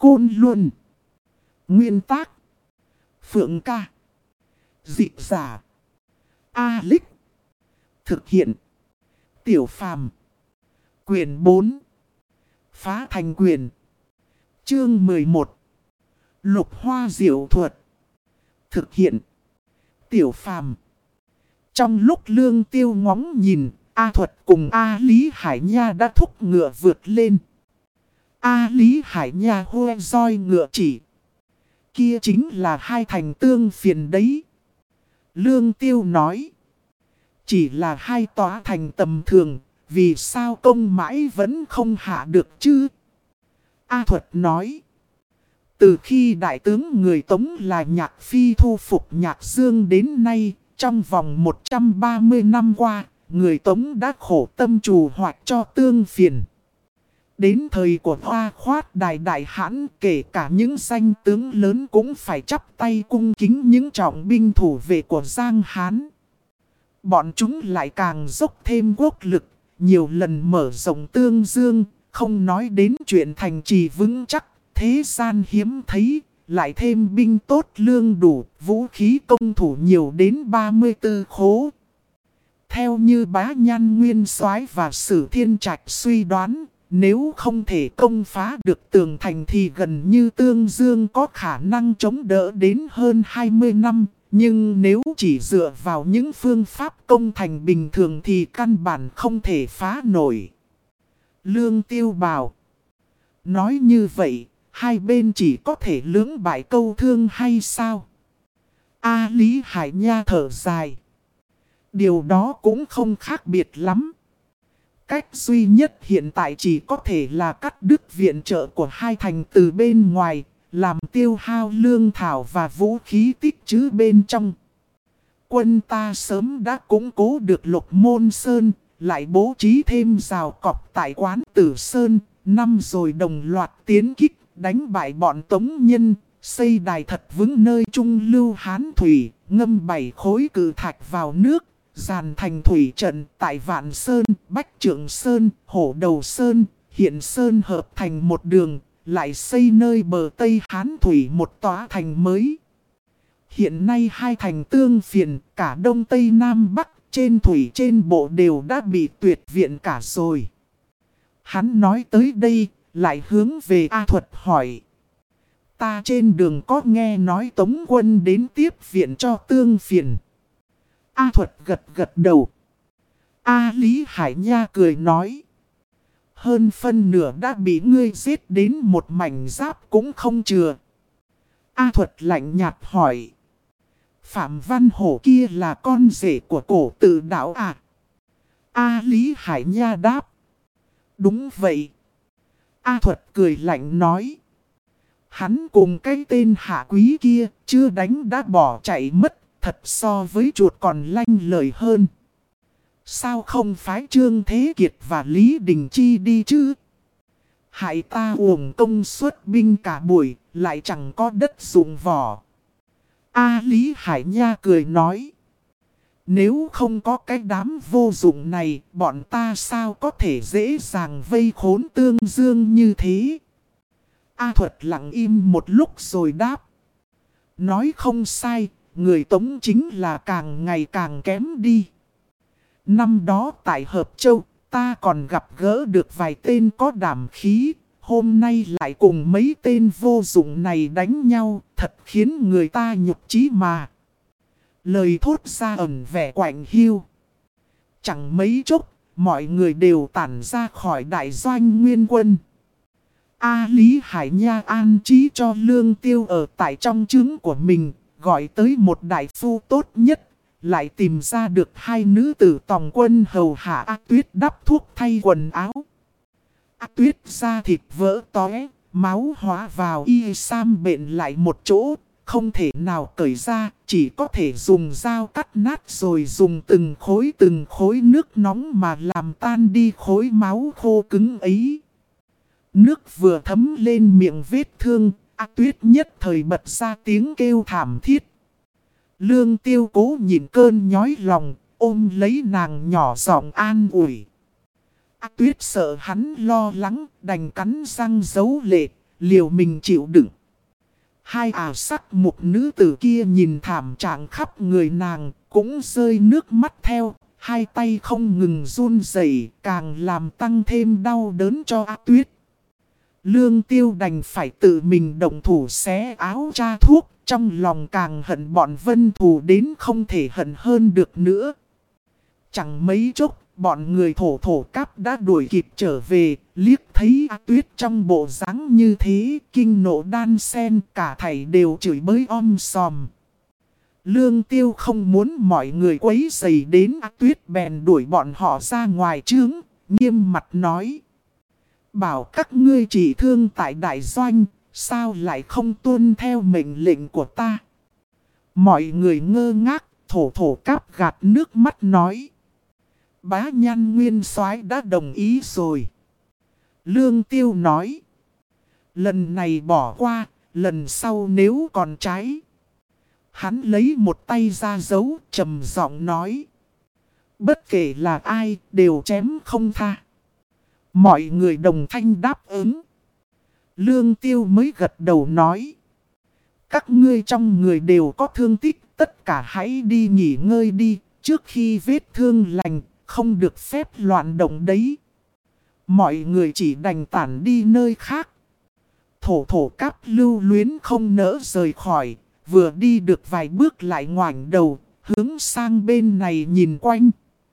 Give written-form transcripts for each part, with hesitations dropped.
Côn Luân. Nguyên tác: Phượng Ca. Dịch giả: A-Lích. Thực hiện: Tiểu Phàm. Quyển 4. Phá thành quyền. Chương 11. Lục hoa diệu thuật. Thực hiện: Tiểu Phàm. Trong lúc Lương Tiêu ngóng nhìn, A Thuật cùng A Lý Hải Nha đã thúc ngựa vượt lên. A Lý Hải Nha hô roi ngựa chỉ. Kia chính là hai thành tương phiền đấy. Lương Tiêu nói. Chỉ là hai tòa thành tầm thường, vì sao công mãi vẫn không hạ được chứ? A Thuật nói. Từ khi đại tướng người Tống là Nhạc Phi thu phục Nhạc Dương đến nay, trong vòng 130 năm qua, người Tống đã khổ tâm trù hoạch cho tương phiền. Đến thời của Hoa Khoát Đại Hãn, kể cả những danh tướng lớn cũng phải chắp tay cung kính những trọng binh thủ vệ của Giang Hán. Bọn chúng lại càng dốc thêm quốc lực, nhiều lần mở rộng Tương Dương, không nói đến chuyện thành trì vững chắc, thế gian hiếm thấy, lại thêm binh tốt lương đủ, vũ khí công thủ nhiều đến 34 khố. Theo như Bá Nhan Nguyên Soái và Sử Thiên Trạch suy đoán, nếu không thể công phá được tường thành thì gần như Tương Dương có khả năng chống đỡ đến hơn 20 năm. Nhưng nếu chỉ dựa vào những phương pháp công thành bình thường thì căn bản không thể phá nổi. Lương Tiêu bảo. Nói như vậy, hai bên chỉ có thể lưỡng bại câu thương hay sao? A Lý Hải Nha thở dài. Điều đó cũng không khác biệt lắm. Cách duy nhất hiện tại chỉ có thể là cắt đứt viện trợ của hai thành từ bên ngoài, làm tiêu hao lương thảo và vũ khí tích trữ bên trong. Quân ta sớm đã củng cố được Lục Môn Sơn, lại bố trí thêm rào cọc tại quán Tử Sơn, năm rồi đồng loạt tiến kích, đánh bại bọn Tống Nhân, xây đài thật vững nơi trung lưu Hán Thủy, ngâm 7 khối cự thạch vào nước, dàn thành thủy trận tại Vạn Sơn, Bách Trượng Sơn, Hổ Đầu Sơn, Hiện Sơn hợp thành một đường, lại xây nơi bờ Tây Hán Thủy một tòa thành mới. Hiện nay hai thành tương phiền, cả Đông Tây Nam Bắc, trên thủy trên bộ đều đã bị tuyệt viện cả rồi. Hắn nói tới đây, lại hướng về A Thuật hỏi. Ta trên đường có nghe nói Tống quân đến tiếp viện cho tương phiền. A Thuật gật đầu. A Lý Hải Nha cười nói. Hơn phân nửa đã bị ngươi giết đến một mảnh giáp cũng không chừa. A Thuật lạnh nhạt hỏi. Phạm Văn Hổ kia là con rể của Cổ Tự Đạo à? A Lý Hải Nha đáp. Đúng vậy. A Thuật cười lạnh nói. Hắn cùng cái tên hạ quý kia chưa đánh đã bỏ chạy mất, thật so với chuột còn lanh lợi hơn. Sao không phái Trương Thế Kiệt và Lý Đình Chi đi chứ? Hại ta uổng công xuất binh cả buổi, lại chẳng có đất dụng võ. A Lý Hải Nha cười nói. Nếu không có cái đám vô dụng này, bọn ta sao có thể dễ dàng vây khốn Tương Dương như thế? A Thuật lặng im một lúc rồi đáp. Nói không sai, người Tống chính là càng ngày càng kém đi. Năm đó tại Hợp Châu, ta còn gặp gỡ được vài tên có đảm khí. Hôm nay lại cùng mấy tên vô dụng này đánh nhau, thật khiến người ta nhục chí mà. Lời thốt ra ẩn vẻ quạnh hiu. Chẳng mấy chốc, mọi người đều tản ra khỏi đại doanh Nguyên Quân. A Lý Hải Nha an trí cho Lương Tiêu ở tại trong trướng của mình, gọi tới một đại phu tốt nhất. Lại tìm ra được hai nữ tử tòng quân hầu hạ A Tuyết đắp thuốc thay quần áo. A Tuyết da thịt vỡ tóe, máu hóa vào y sam bệnh lại một chỗ, không thể nào cởi ra, chỉ có thể dùng dao cắt nát rồi dùng từng khối nước nóng mà làm tan đi khối máu khô cứng ấy. Nước vừa thấm lên miệng vết thương, A Tuyết nhất thời bật ra tiếng kêu thảm thiết. Lương Tiêu cố nhìn cơn nhói lòng, ôm lấy nàng nhỏ giọng an ủi. A Tuyết sợ hắn lo lắng, đành cắn răng giấu lệ, liều mình chịu đựng. Hai sắc mục nữ tử kia nhìn thảm trạng khắp người nàng, cũng rơi nước mắt theo. Hai tay không ngừng run rẩy, càng làm tăng thêm đau đớn cho A Tuyết. Lương Tiêu đành phải tự mình động thủ xé áo tra thuốc, trong lòng càng hận bọn Vân Thù đến không thể hận hơn được nữa. Chẳng mấy chốc, bọn người thổ cáp đã đuổi kịp trở về, liếc thấy A Tuyết trong bộ dáng như thế, kinh nộ đan sen, cả thảy đều chửi bới sòm. Lương Tiêu không muốn mọi người quấy rầy đến A Tuyết, bèn đuổi bọn họ ra ngoài trướng, nghiêm mặt nói. Bảo các ngươi chỉ thương tại đại doanh, sao lại không tuân theo mệnh lệnh của ta? Mọi người ngơ ngác, thổ cáp gạt nước mắt nói. Bá Nhan nguyên soái đã đồng ý rồi. Lương Tiêu nói. Lần này bỏ qua, lần sau nếu còn trái. Hắn lấy một tay ra dấu, trầm giọng nói. Bất kể là ai, đều chém không tha. Mọi người đồng thanh đáp ứng. Lương Tiêu mới gật đầu nói. Các ngươi trong người đều có thương tích, tất cả hãy đi nghỉ ngơi đi, trước khi vết thương lành, không được phép loạn động đấy. Mọi người chỉ đành tản đi nơi khác. Thổ cáp lưu luyến không nỡ rời khỏi, vừa đi được vài bước lại ngoảnh đầu, hướng sang bên này nhìn quanh.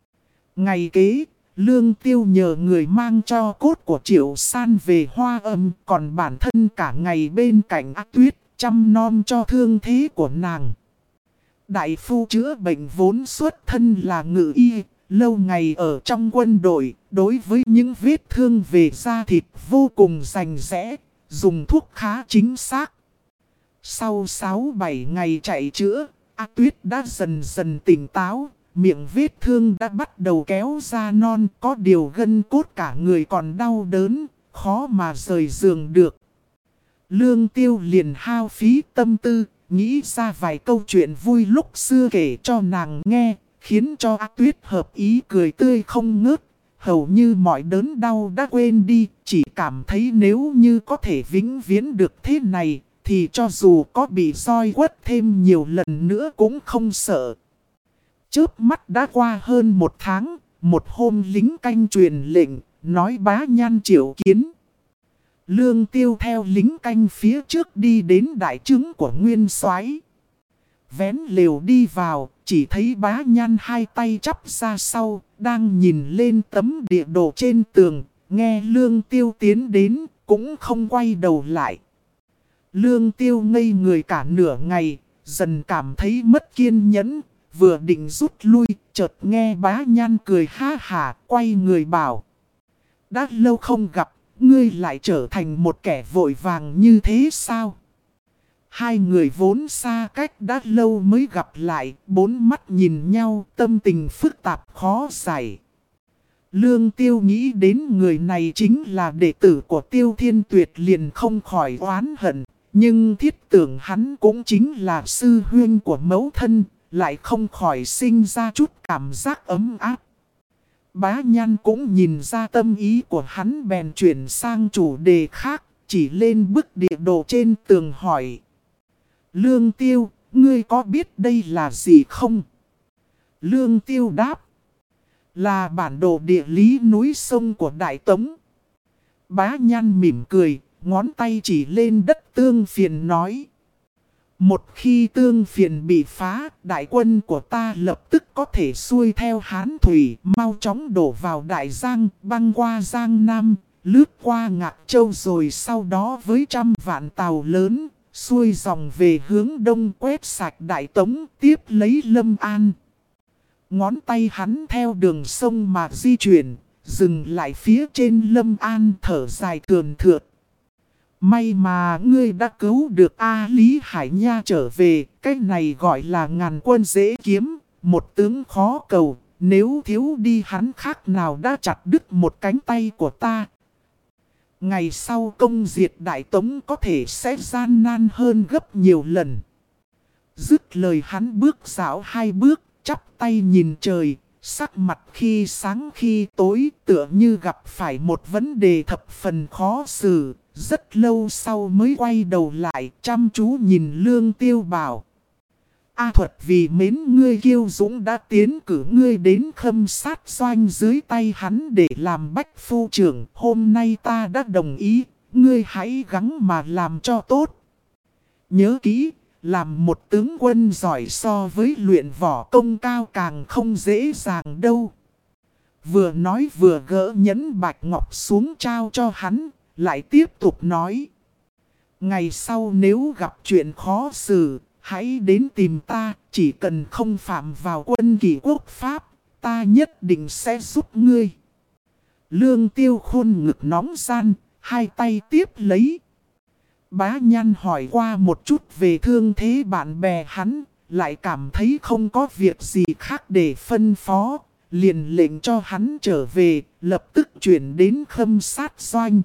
Ngày kế, Lương Tiêu nhờ người mang cho cốt của Triệu San về Hoa Âm, còn bản thân cả ngày bên cạnh A Tuyết, chăm nom cho thương thế của nàng. Đại phu chữa bệnh vốn xuất thân là ngự y, lâu ngày ở trong quân đội, đối với những vết thương về da thịt vô cùng rành rẽ, dùng thuốc khá chính xác. Sau 6-7 ngày chạy chữa, A Tuyết đã dần dần tỉnh táo, miệng vết thương đã bắt đầu kéo ra non, có điều gân cốt cả người còn đau đớn, khó mà rời giường được. Lương Tiêu liền hao phí tâm tư, nghĩ ra vài câu chuyện vui lúc xưa kể cho nàng nghe, khiến cho A Tuyết hợp ý cười tươi không ngớt. Hầu như mọi đớn đau đã quên đi, chỉ cảm thấy nếu như có thể vĩnh viễn được thế này, thì cho dù có bị roi quất thêm nhiều lần nữa cũng không sợ. Chớp mắt đã qua hơn 1 tháng, một hôm lính canh truyền lệnh, nói Bá Nhan triệu kiến. Lương Tiêu theo lính canh phía trước đi đến đại trướng của Nguyên Soái. Vén lều đi vào, chỉ thấy Bá Nhan hai tay chắp ra sau, đang nhìn lên tấm địa đồ trên tường, nghe Lương Tiêu tiến đến, cũng không quay đầu lại. Lương Tiêu ngây người cả nửa ngày, dần cảm thấy mất kiên nhẫn, vừa định rút lui, chợt nghe Bá Nhan cười ha hả, quay người bảo. Đã lâu không gặp, ngươi lại trở thành một kẻ vội vàng như thế sao? Hai người vốn xa cách đã lâu mới gặp lại, bốn mắt nhìn nhau, tâm tình phức tạp khó giải. Lương Tiêu nghĩ đến người này chính là đệ tử của Tiêu Thiên Tuyệt, liền không khỏi oán hận, nhưng thiết tưởng hắn cũng chính là sư huynh của mẫu thân, lại không khỏi sinh ra chút cảm giác ấm áp. Bá Nhan cũng nhìn ra tâm ý của hắn, bèn chuyển sang chủ đề khác, chỉ lên bức địa đồ trên tường hỏi. Lương Tiêu, ngươi có biết đây là gì không? Lương Tiêu đáp. Là bản đồ địa lý núi sông của Đại Tống. Bá Nhan mỉm cười, ngón tay chỉ lên đất Tương Phiền nói. Một khi Tương Phiền bị phá, đại quân của ta lập tức có thể xuôi theo Hán Thủy, mau chóng đổ vào Đại Giang, băng qua Giang Nam, lướt qua Ngạc Châu, rồi sau đó với 100 vạn tàu lớn, xuôi dòng về hướng đông quét sạch Đại Tống, tiếp lấy Lâm An. Ngón tay hắn theo đường sông mà di chuyển, dừng lại phía trên Lâm An, thở dài thườn thượt. May mà ngươi đã cứu được A Lý Hải Nha trở về, cái này gọi là ngàn quân dễ kiếm, một tướng khó cầu, nếu thiếu đi hắn khác nào đã chặt đứt một cánh tay của ta. Ngày sau công diệt Đại Tống có thể sẽ gian nan hơn gấp nhiều lần. Dứt lời hắn bước dạo 2 bước, chắp tay nhìn trời, sắc mặt khi sáng khi tối, tựa như gặp phải một vấn đề thập phần khó xử, Rất lâu sau mới quay đầu lại chăm chú nhìn Lương Tiêu bảo. A Thuật vì mến ngươi kiêu dũng đã tiến cử ngươi đến Khâm Sát Doanh dưới tay hắn để làm bách phu trưởng. Hôm nay ta đã đồng ý, ngươi hãy gắng mà làm cho tốt. Nhớ kỹ, làm một tướng quân giỏi so với luyện võ công cao càng không dễ dàng đâu. Vừa nói vừa gỡ nhẫn bạch ngọc xuống trao cho hắn, lại tiếp tục nói. Ngày sau nếu gặp chuyện khó xử, hãy đến tìm ta, chỉ cần không phạm vào quân kỷ quốc pháp, ta nhất định sẽ giúp ngươi. Lương Tiêu khuôn ngực nóng gian, hai tay tiếp lấy. Bá Nhan hỏi qua một chút về thương thế bạn bè hắn, lại cảm thấy không có việc gì khác để phân phó, liền lệnh cho hắn trở về, lập tức chuyển đến Khâm Sát Doanh.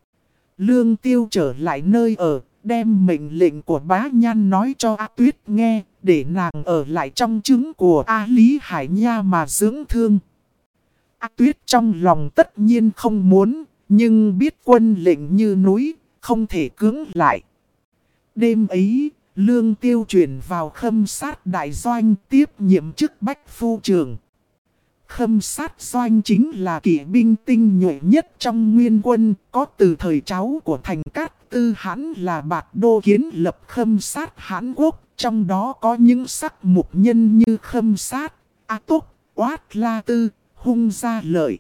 Lương Tiêu trở lại nơi ở, đem mệnh lệnh của Bá Nhan nói cho A Tuyết nghe, để nàng ở lại trong trứng của A Lý Hải Nha mà dưỡng thương. A Tuyết trong lòng tất nhiên không muốn, nhưng biết quân lệnh như núi, không thể cưỡng lại. Đêm ấy, Lương Tiêu chuyển vào Khâm Sát Đại Doanh tiếp nhiệm chức bách phu trưởng. Khâm Sát Doanh chính là kỵ binh tinh nhuệ nhất trong nguyên quân, có từ thời cháu của Thành Cát Tư Hãn là Bạt Đô kiến lập Khâm Sát Hãn Quốc, trong đó có những sắc mục nhân như Khâm Sát, A Túc, Oát La Tư, Hung Gia Lợi.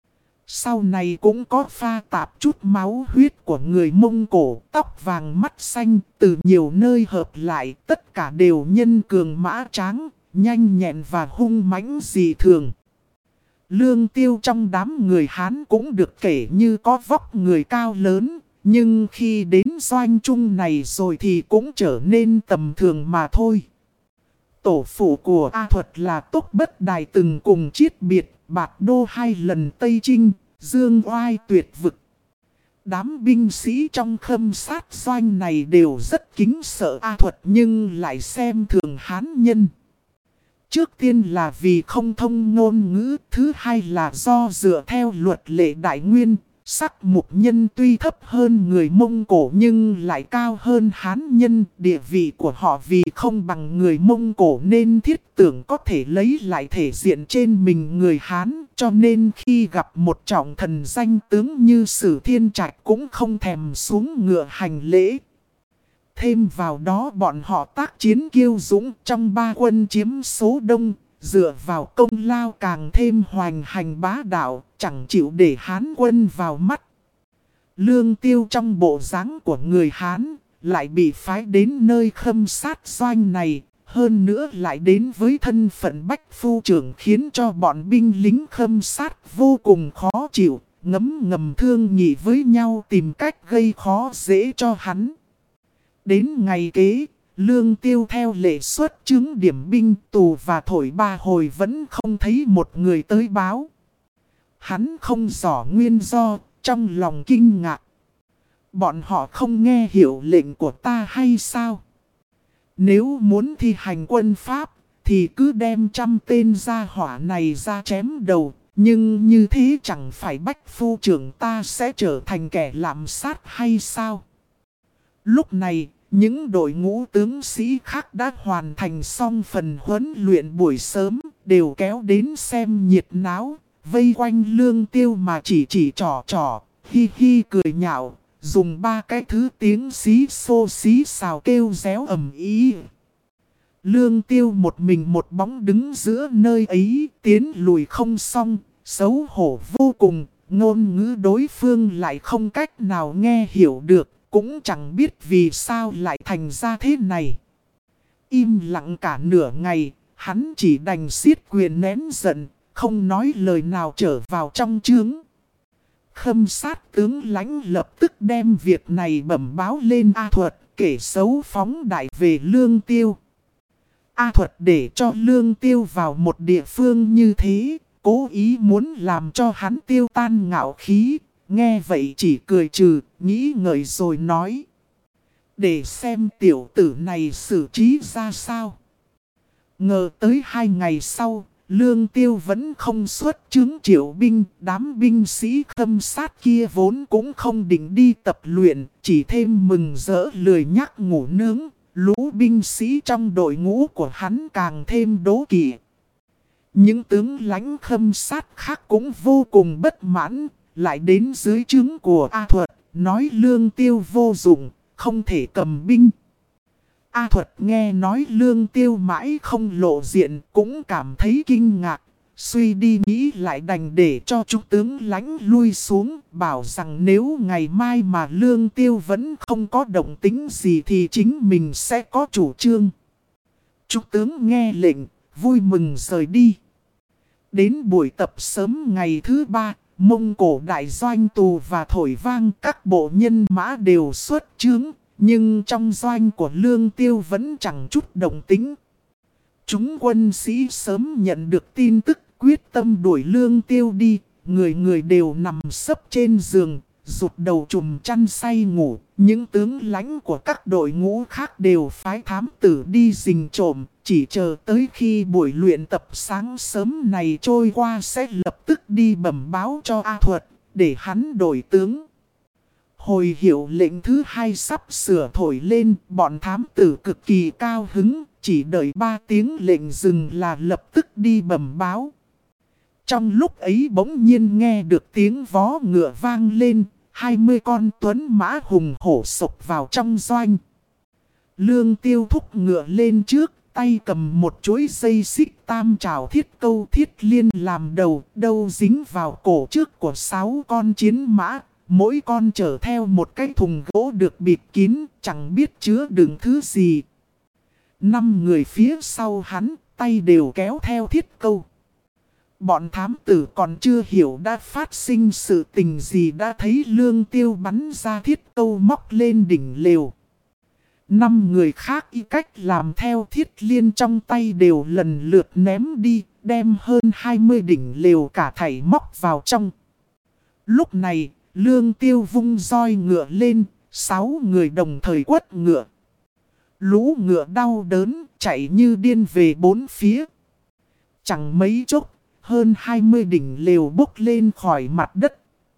Sau này cũng có pha tạp chút máu huyết của người Mông Cổ, tóc vàng mắt xanh, từ nhiều nơi hợp lại, tất cả đều nhân cường mã tráng, nhanh nhẹn và hung mãnh dị thường. Lương Tiêu trong đám người Hán cũng được kể như có vóc người cao lớn, nhưng khi đến doanh trung này rồi thì cũng trở nên tầm thường mà thôi. Tổ phụ của A Thuật là Túc Bất Đài từng cùng chiết biệt, Bạt Đô 2 lần Tây Chinh, dương oai tuyệt vực. Đám binh sĩ trong Khâm Sát Doanh này đều rất kính sợ A Thuật nhưng lại xem thường Hán nhân. Trước tiên là vì không thông ngôn ngữ, thứ hai là do dựa theo luật lệ Đại Nguyên, sắc mục nhân tuy thấp hơn người Mông Cổ nhưng lại cao hơn Hán nhân. Địa vị của họ vì không bằng người Mông Cổ nên thiết tưởng có thể lấy lại thể diện trên mình người Hán. Cho nên khi gặp một trọng thần danh tướng như Sử Thiên Trạch cũng không thèm xuống ngựa hành lễ. Thêm vào đó bọn họ tác chiến kiêu dũng trong ba quân chiếm số đông, dựa vào công lao càng thêm hoành hành bá đạo, chẳng chịu để Hán quân vào mắt. Lương Tiêu trong bộ dáng của người Hán, lại bị phái đến nơi Khâm Sát Doanh này, hơn nữa lại đến với thân phận bách phu trưởng khiến cho bọn binh lính Khâm Sát vô cùng khó chịu, ngấm thương nghị với nhau tìm cách gây khó dễ cho hắn. Đến ngày kế, Lương Tiêu theo lệ xuất chứng điểm binh tù và thổi ba hồi vẫn không thấy một người tới báo. Hắn không rõ nguyên do, trong lòng kinh ngạc. Bọn họ không nghe hiểu lệnh của ta hay sao? Nếu muốn thi hành quân pháp, thì cứ đem 100 tên gia hỏa này ra chém đầu. Nhưng như thế chẳng phải bách phu trưởng ta sẽ trở thành kẻ lạm sát hay sao? Lúc này, những đội ngũ tướng sĩ khác đã hoàn thành xong phần huấn luyện buổi sớm, đều kéo đến xem nhiệt náo, vây quanh Lương Tiêu mà chỉ trò, hi hi cười nhạo, dùng ba cái thứ tiếng xí xô xí xào kêu réo ầm ý. Lương Tiêu một mình một bóng đứng giữa nơi ấy, tiến lùi không xong, xấu hổ vô cùng, ngôn ngữ đối phương lại không cách nào nghe hiểu được. Cũng chẳng biết vì sao lại thành ra thế này. Im lặng cả nửa ngày, hắn chỉ đành siết quyền nén giận, không nói lời nào trở vào trong trướng. Khâm Sát tướng lãnh lập tức đem việc này bẩm báo lên A Thuật, kể xấu phóng đại về Lương Tiêu. A Thuật để cho Lương Tiêu vào một địa phương như thế, cố ý muốn làm cho hắn tiêu tan ngạo khí. Nghe vậy chỉ cười trừ, nghĩ ngợi rồi nói. Để xem tiểu tử này xử trí ra sao. Ngờ tới 2 ngày sau, Lương Tiêu vẫn không xuất chứng triệu binh, đám binh sĩ Khâm Sát kia vốn cũng không định đi tập luyện, chỉ thêm mừng rỡ lười nhác ngủ nướng, lũ binh sĩ trong đội ngũ của hắn càng thêm đố kỵ. Những tướng lãnh Khâm Sát khác cũng vô cùng bất mãn, lại đến dưới trướng của A Thuật, nói Lương Tiêu vô dụng, không thể cầm binh. A Thuật nghe nói Lương Tiêu mãi không lộ diện cũng cảm thấy kinh ngạc, suy đi nghĩ lại đành để cho chúng tướng lãnh lui xuống, bảo rằng nếu ngày mai mà Lương Tiêu vẫn không có động tính gì thì chính mình sẽ có chủ trương. Chúng tướng nghe lệnh, vui mừng rời đi. Đến buổi tập sớm ngày thứ 3, Mông Cổ đại doanh tù và thổi vang các bộ nhân mã đều xuất chướng. Nhưng trong doanh của Lương Tiêu vẫn chẳng chút động tĩnh. Chúng quân sĩ sớm nhận được tin tức quyết tâm đuổi Lương Tiêu đi. Người người đều nằm sấp trên giường, rụt đầu trùm chăn say ngủ. Những tướng lãnh của các đội ngũ khác đều phái thám tử đi rình trộm. Chỉ chờ tới khi buổi luyện tập sáng sớm này trôi qua sẽ lập tức đi bẩm báo cho A Thuật để hắn đổi tướng. Hồi hiệu lệnh thứ 2 sắp sửa thổi lên, bọn thám tử cực kỳ cao hứng, chỉ đợi 3 tiếng lệnh dừng là lập tức đi bẩm báo. Trong lúc ấy bỗng nhiên nghe được tiếng vó ngựa vang lên, 20 con tuấn mã hùng hổ sộc vào trong doanh. Lương Tiêu thúc ngựa lên trước, tay cầm một chuỗi dây xích tam trảo thiết câu thiết liên làm đầu dính vào cổ trước của 6 con chiến mã. Mỗi con chở theo một cái thùng gỗ được bịt kín, chẳng biết chứa đựng thứ gì. 5 người phía sau hắn, tay đều kéo theo thiết câu. Bọn thám tử còn chưa hiểu đã phát sinh sự tình gì đã thấy Lương Tiêu bắn ra thiết câu móc lên đỉnh lều. 5 người khác y cách làm theo thiết liên trong tay đều lần lượt ném đi, đem hơn 20 đỉnh lều cả thảy móc vào trong. Lúc này, Lương Tiêu vung roi ngựa lên, 6 người đồng thời quất ngựa. Lũ ngựa đau đớn, chạy như điên về bốn phía. Chẳng mấy chốc, hơn 20 đỉnh lều bốc lên khỏi mặt đất.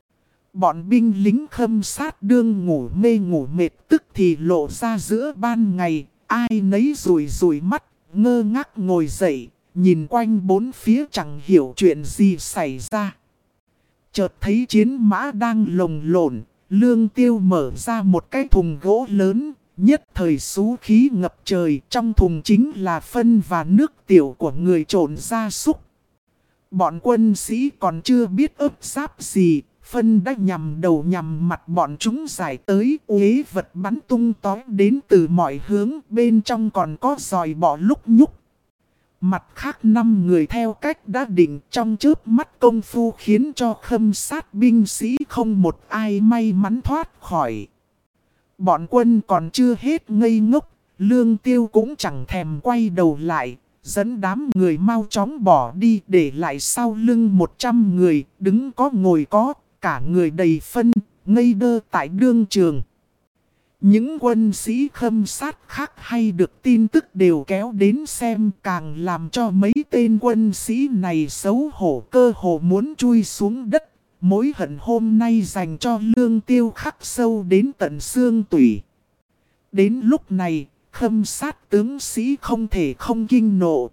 Bọn binh lính Khâm Sát đương ngủ mê ngủ mệt tức thì lộ ra giữa ban ngày. Ai nấy rủi rủi mắt, ngơ ngác ngồi dậy, nhìn quanh bốn phía chẳng hiểu chuyện gì xảy ra. Chợt thấy chiến mã đang lồng lộn, Lương Tiêu mở ra một cái thùng gỗ lớn, nhất thời xú khí ngập trời, trong thùng chính là phân và nước tiểu của người trộn gia súc. Bọn quân sĩ còn chưa biết ướp giáp gì, phân đã nhằm đầu nhằm mặt bọn chúng giải tới, uế vật bắn tung tói đến từ mọi hướng, bên trong còn có giòi bọ lúc nhúc. Mặt khác 5 người theo cách đã định trong chớp mắt công phu khiến cho Khâm Sát binh sĩ không một ai may mắn thoát khỏi. Bọn quân còn chưa hết ngây ngốc, Lương Tiêu cũng chẳng thèm quay đầu lại, dẫn đám người mau chóng bỏ đi để lại sau lưng 100 người, đứng có ngồi có, cả người đầy phân, ngây đơ tại đương trường. Những quân sĩ Khâm Sát khác hay được tin tức đều kéo đến xem, càng làm cho mấy tên quân sĩ này xấu hổ cơ hồ muốn chui xuống đất. Mối hận hôm nay dành cho Lương Tiêu khắc sâu đến tận xương tủy. Đến lúc này, Khâm Sát tướng sĩ không thể không kinh nộ.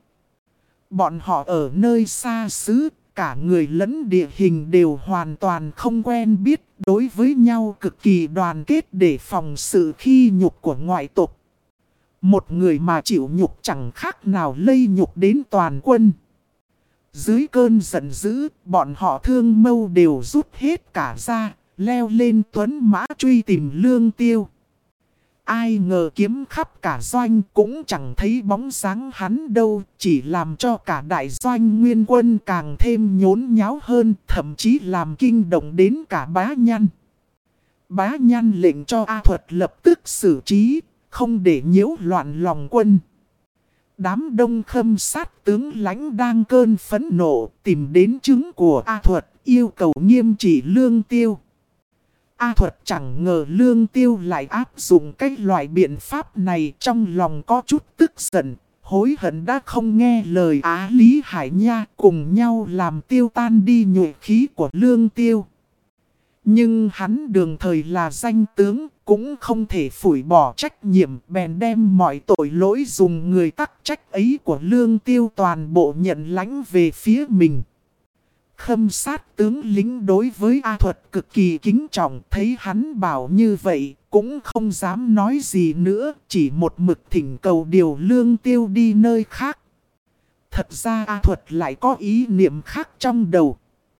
Bọn họ ở nơi xa xứ, cả người lẫn địa hình đều hoàn toàn không quen biết, đối với nhau cực kỳ đoàn kết để phòng sự khi nhục của ngoại tộc. Một người mà chịu nhục chẳng khác nào lây nhục đến toàn quân. Dưới cơn giận dữ, bọn họ thương mâu đều rút hết cả ra, leo lên tuấn mã truy tìm Lương Tiêu. Ai ngờ kiếm khắp cả doanh cũng chẳng thấy bóng dáng hắn đâu, chỉ làm cho cả đại doanh nguyên quân càng thêm nhốn nháo hơn, thậm chí làm kinh động đến cả Bá Nhăn. Bá Nhăn lệnh cho A Thuật lập tức xử trí, không để nhiễu loạn lòng quân. Đám đông Khâm Sát tướng lãnh đang cơn phẫn nộ, tìm đến trướng của A Thuật, yêu cầu nghiêm trị Lương Tiêu. A Thuật chẳng ngờ Lương Tiêu lại áp dụng cái loại biện pháp này, trong lòng có chút tức giận, hối hận đã không nghe lời Á Lý Hải Nha, cùng nhau làm tiêu tan đi nhuệ khí của Lương Tiêu. Nhưng hắn đường thời là danh tướng, cũng không thể phủi bỏ trách nhiệm, bèn đem mọi tội lỗi dùng người tắc trách ấy của Lương Tiêu toàn bộ nhận lãnh về phía mình. Khâm Sát tướng lính đối với A Thuật cực kỳ kính trọng, thấy hắn bảo như vậy, cũng không dám nói gì nữa, chỉ một mực thỉnh cầu điều Lương Tiêu đi nơi khác. Thật ra A Thuật lại có ý niệm khác trong đầu.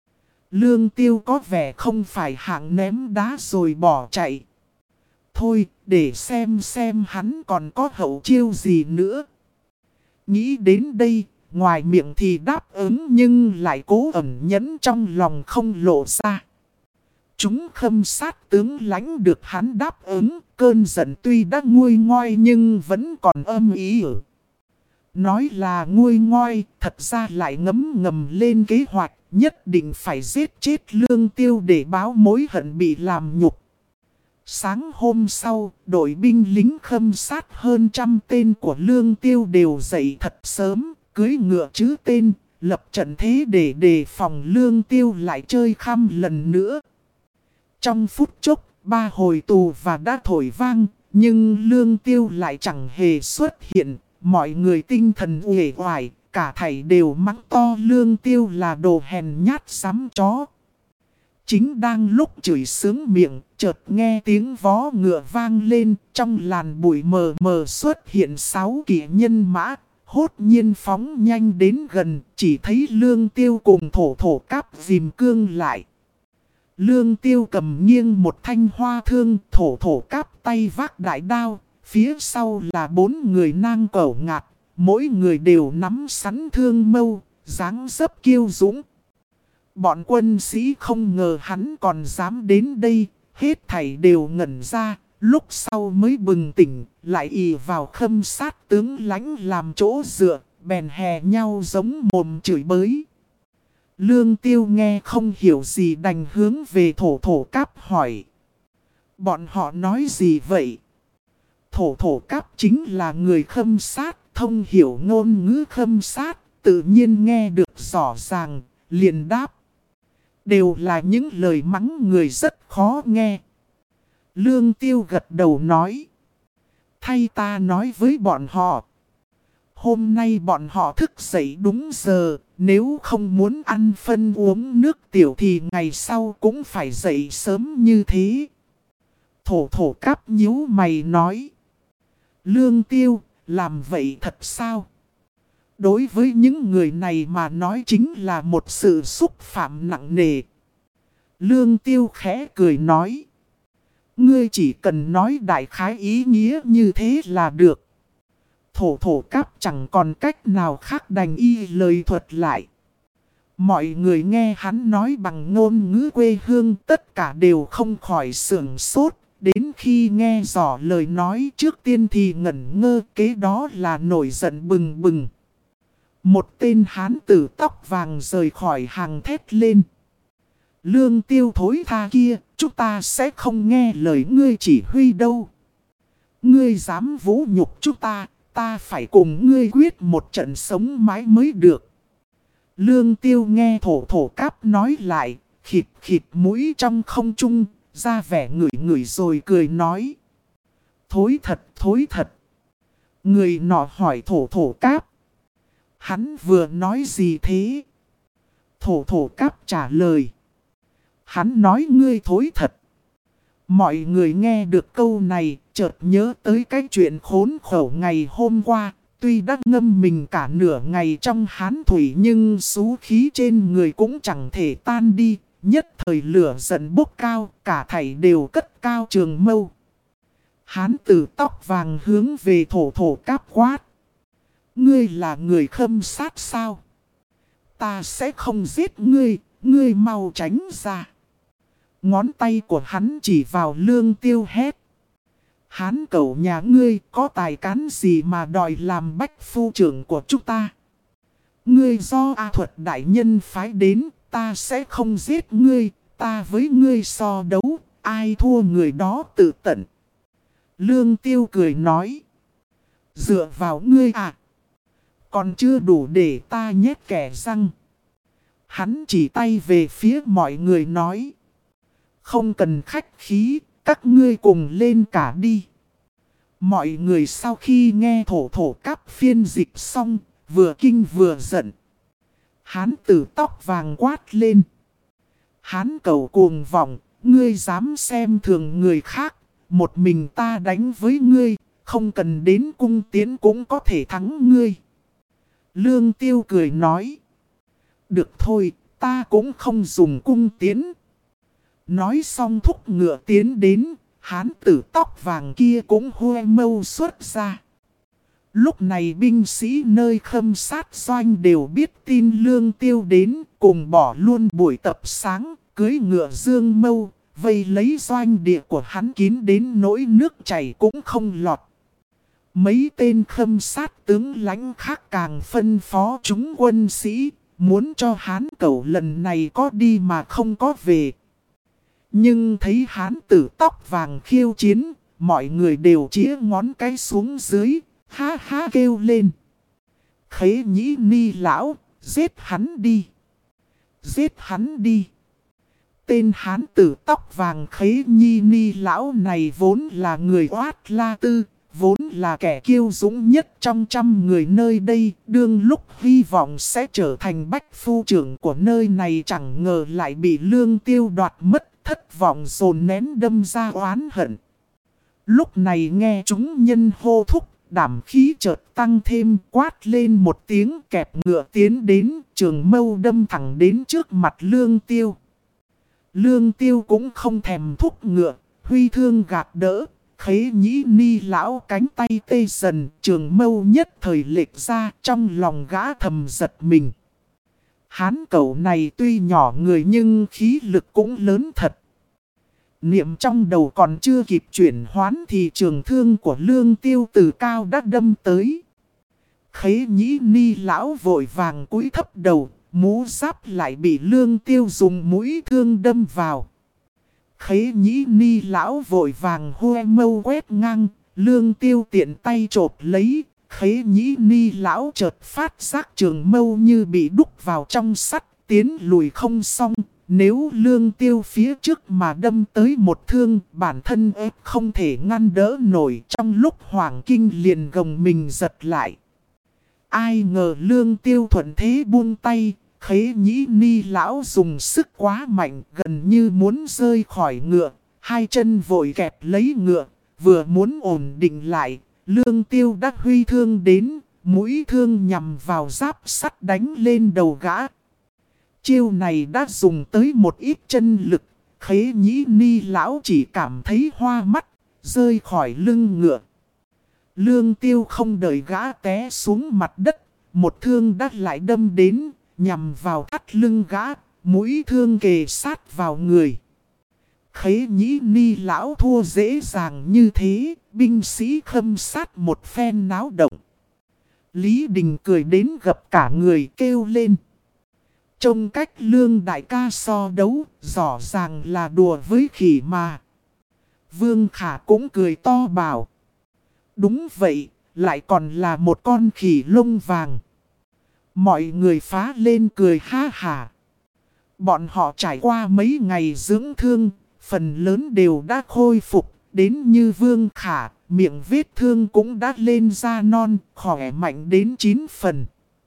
Lương Tiêu có vẻ không phải hạng ném đá rồi bỏ chạy. Thôi, để xem hắn còn có hậu chiêu gì nữa. Nghĩ đến đây, ngoài miệng thì đáp ứng nhưng lại cố ẩn nhẫn trong lòng không lộ ra. Chúng Khâm Sát tướng lãnh được hắn đáp ứng, cơn giận tuy đã nguôi ngoai nhưng vẫn còn âm ý ở. Nói là nguôi ngoai, thật ra lại ngấm ngầm lên kế hoạch, nhất định phải giết chết Lương Tiêu để báo mối hận bị làm nhục. Sáng hôm sau, đội binh lính Khâm Sát hơn 100 tên của Lương Tiêu đều dậy thật sớm, cưỡi ngựa trứ tên, lập trận thế để đề phòng Lương Tiêu lại chơi khăm lần nữa. Trong phút chốc, 3 hồi tù và đã thổi vang, nhưng Lương Tiêu lại chẳng hề xuất hiện. Mọi người tinh thần uể oải, cả thảy đều mắng to Lương Tiêu là đồ hèn nhát sắm chó. Chính đang lúc chửi sướng miệng, chợt nghe tiếng vó ngựa vang lên, trong làn bụi mờ mờ xuất hiện 6 kỵ nhân mã, hốt nhiên phóng nhanh đến gần, chỉ thấy Lương Tiêu cùng thổ thổ cáp dìm cương lại. Lương Tiêu cầm nghiêng một thanh hoa thương, thổ thổ cáp tay vác đại đao, phía sau là 4 người nang cẩu ngạt, mỗi người đều nắm sẵn thương mâu, dáng dấp kiêu dũng. Bọn quân sĩ không ngờ hắn còn dám đến đây, hết thảy đều ngẩn ra, lúc sau mới bừng tỉnh, lại ì vào Khâm Sát tướng lãnh làm chỗ dựa, bèn hè nhau giống mồm chửi bới. Lương Tiêu nghe không hiểu gì đành hướng về thổ thổ cáp hỏi. Bọn họ nói gì vậy? Thổ thổ cáp chính là người Khâm Sát, thông hiểu ngôn ngữ Khâm Sát, tự nhiên nghe được rõ ràng, liền đáp. Đều là những lời mắng người rất khó nghe. Lương Tiêu gật đầu nói. Thay ta nói với bọn họ. Hôm nay bọn họ thức dậy đúng giờ, nếu không muốn ăn phân uống nước tiểu thì ngày sau cũng phải dậy sớm như thế. Thổ thổ cáp nhíu mày nói. Lương Tiêu, làm vậy thật sao? Đối với những người này mà nói chính là một sự xúc phạm nặng nề. Lương Tiêu khẽ cười nói. Ngươi chỉ cần nói đại khái ý nghĩa như thế là được. Thổ thổ cáp chẳng còn cách nào khác đành y lời thuật lại. Mọi người nghe hắn nói bằng ngôn ngữ quê hương tất cả đều không khỏi sửng sốt. Đến khi nghe rõ lời nói trước tiên thì ngẩn ngơ, kế đó là nổi giận bừng bừng. Một tên hán tử tóc vàng rời khỏi hàng thét lên. Lương Tiêu thối tha kia, chúng ta sẽ không nghe lời ngươi chỉ huy đâu. Ngươi dám vũ nhục chúng ta, ta phải cùng ngươi quyết một trận sống mái mới được. Lương Tiêu nghe thổ thổ cáp nói lại, khịt khịt mũi trong không trung, ra vẻ ngửi ngửi rồi cười nói. Thối thật, thối thật. Người nọ hỏi thổ thổ cáp. Hắn vừa nói gì thế? Thổ thổ cáp trả lời. Hắn nói ngươi thối thật. Mọi người nghe được câu này, chợt nhớ tới cái chuyện khốn khổ ngày hôm qua. Tuy đã ngâm mình cả nửa ngày trong hán thủy nhưng xú khí trên người cũng chẳng thể tan đi. Nhất thời lửa giận bốc cao, cả thảy đều cất cao trường mâu. Hán tử tóc vàng hướng về thổ thổ cáp quát. Ngươi là người Khâm Sát sao? Ta sẽ không giết ngươi, ngươi mau tránh ra. Ngón tay của hắn chỉ vào Lương Tiêu hét. Hán cẩu nhà ngươi có tài cán gì mà đòi làm bách phu trưởng của chúng ta? Ngươi do A Thuật đại nhân phái đến, ta sẽ không giết ngươi, ta với ngươi so đấu, ai thua người đó tự tận. Lương Tiêu cười nói. Dựa vào ngươi à? Còn chưa đủ để ta nhét kẻ răng. Hắn chỉ tay về phía mọi người nói. Không cần khách khí, các ngươi cùng lên cả đi. Mọi người sau khi nghe thổ thổ cáp phiên dịch xong, vừa kinh vừa giận. Hán tử tóc vàng quát lên. Hán cầu cuồng vọng, ngươi dám xem thường người khác, một mình ta đánh với ngươi, không cần đến cung tiến cũng có thể thắng ngươi. Lương Tiêu cười nói. Được thôi, ta cũng không dùng cung tiến. Nói xong thúc ngựa tiến đến, hán tử tóc vàng kia cũng hoe mâu xuất ra. Lúc này binh sĩ nơi khâm sát doanh đều biết tin Lương Tiêu đến, cùng bỏ luôn buổi tập sáng, cưới ngựa dương mâu, vây lấy doanh địa của hắn kín đến nỗi nước chảy cũng không lọt. Mấy tên khâm sát tướng lãnh khác càng phân phó chúng quân sĩ, muốn cho Hán Cẩu lần này có đi mà không có về. Nhưng thấy hán tử tóc vàng khiêu chiến, mọi người đều chĩa ngón cái xuống dưới, ha ha kêu lên. Khế nhĩ ni lão, giết hắn đi. Giết hắn đi. Tên hán tử tóc vàng khế nhi ni lão này vốn là người Oát La Tư, vốn là kẻ kiêu dũng nhất trong 100 người nơi đây. Đương lúc hy vọng sẽ trở thành bách phu trưởng của nơi này chẳng ngờ lại bị Lương Tiêu đoạt mất. Thất vọng dồn nén đâm ra oán hận. Lúc này nghe chúng nhân hô thúc, đảm khí chợt tăng thêm, quát lên một tiếng, kẹp ngựa tiến đến, trường mâu đâm thẳng đến trước mặt Lương Tiêu. Lương Tiêu cũng không thèm thúc ngựa, huy thương gạt đỡ, khế nhĩ ni lão cánh tay tê dần, trường mâu nhất thời lệch ra, trong lòng gã thầm giật mình. Hán cẩu này tuy nhỏ người nhưng khí lực cũng lớn thật. Niệm trong đầu còn chưa kịp chuyển hoán thì trường thương của Lương Tiêu từ cao đã đâm tới. Khế nhĩ ni lão vội vàng cúi thấp đầu, mũ giáp lại bị Lương Tiêu dùng mũi thương đâm vào. Khế nhĩ ni lão vội vàng hoe mâu quét ngang, Lương Tiêu tiện tay chộp lấy. Khế nhĩ ni lão chợt phát giác trường mâu như bị đúc vào trong sắt, tiến lùi không xong. Nếu Lương Tiêu phía trước mà đâm tới một thương, bản thân ép không thể ngăn đỡ nổi. Trong lúc Hoàng Kinh liền gồng mình giật lại. Ai ngờ Lương Tiêu thuận thế buông tay, khế nhĩ ni lão dùng sức quá mạnh, gần như muốn rơi khỏi ngựa. Hai chân vội kẹp lấy ngựa, vừa muốn ổn định lại. Lương Tiêu đã huy thương đến, mũi thương nhằm vào giáp sắt đánh lên đầu gã. Chiêu này đã dùng tới một ít chân lực, khế nhĩ ni lão chỉ cảm thấy hoa mắt, rơi khỏi lưng ngựa. Lương Tiêu không đợi gã té xuống mặt đất, một thương đã lại đâm đến, nhằm vào thắt lưng gã, mũi thương kề sát vào người. Khế nhĩ ni lão thua dễ dàng như thế, binh sĩ khâm sát một phen náo động. Lý Đình cười đến gặp cả người kêu lên. Trông cách Lương đại ca so đấu, rõ ràng là đùa với khỉ mà. Vương Khả cũng cười to bảo. Đúng vậy, lại còn là một con khỉ lông vàng. Mọi người phá lên cười ha hả. Bọn họ trải qua mấy ngày dưỡng thương, phần lớn đều đã khôi phục, đến như Vương Khả, miệng vết thương cũng đã lên da non, khỏe mạnh đến 9 phần.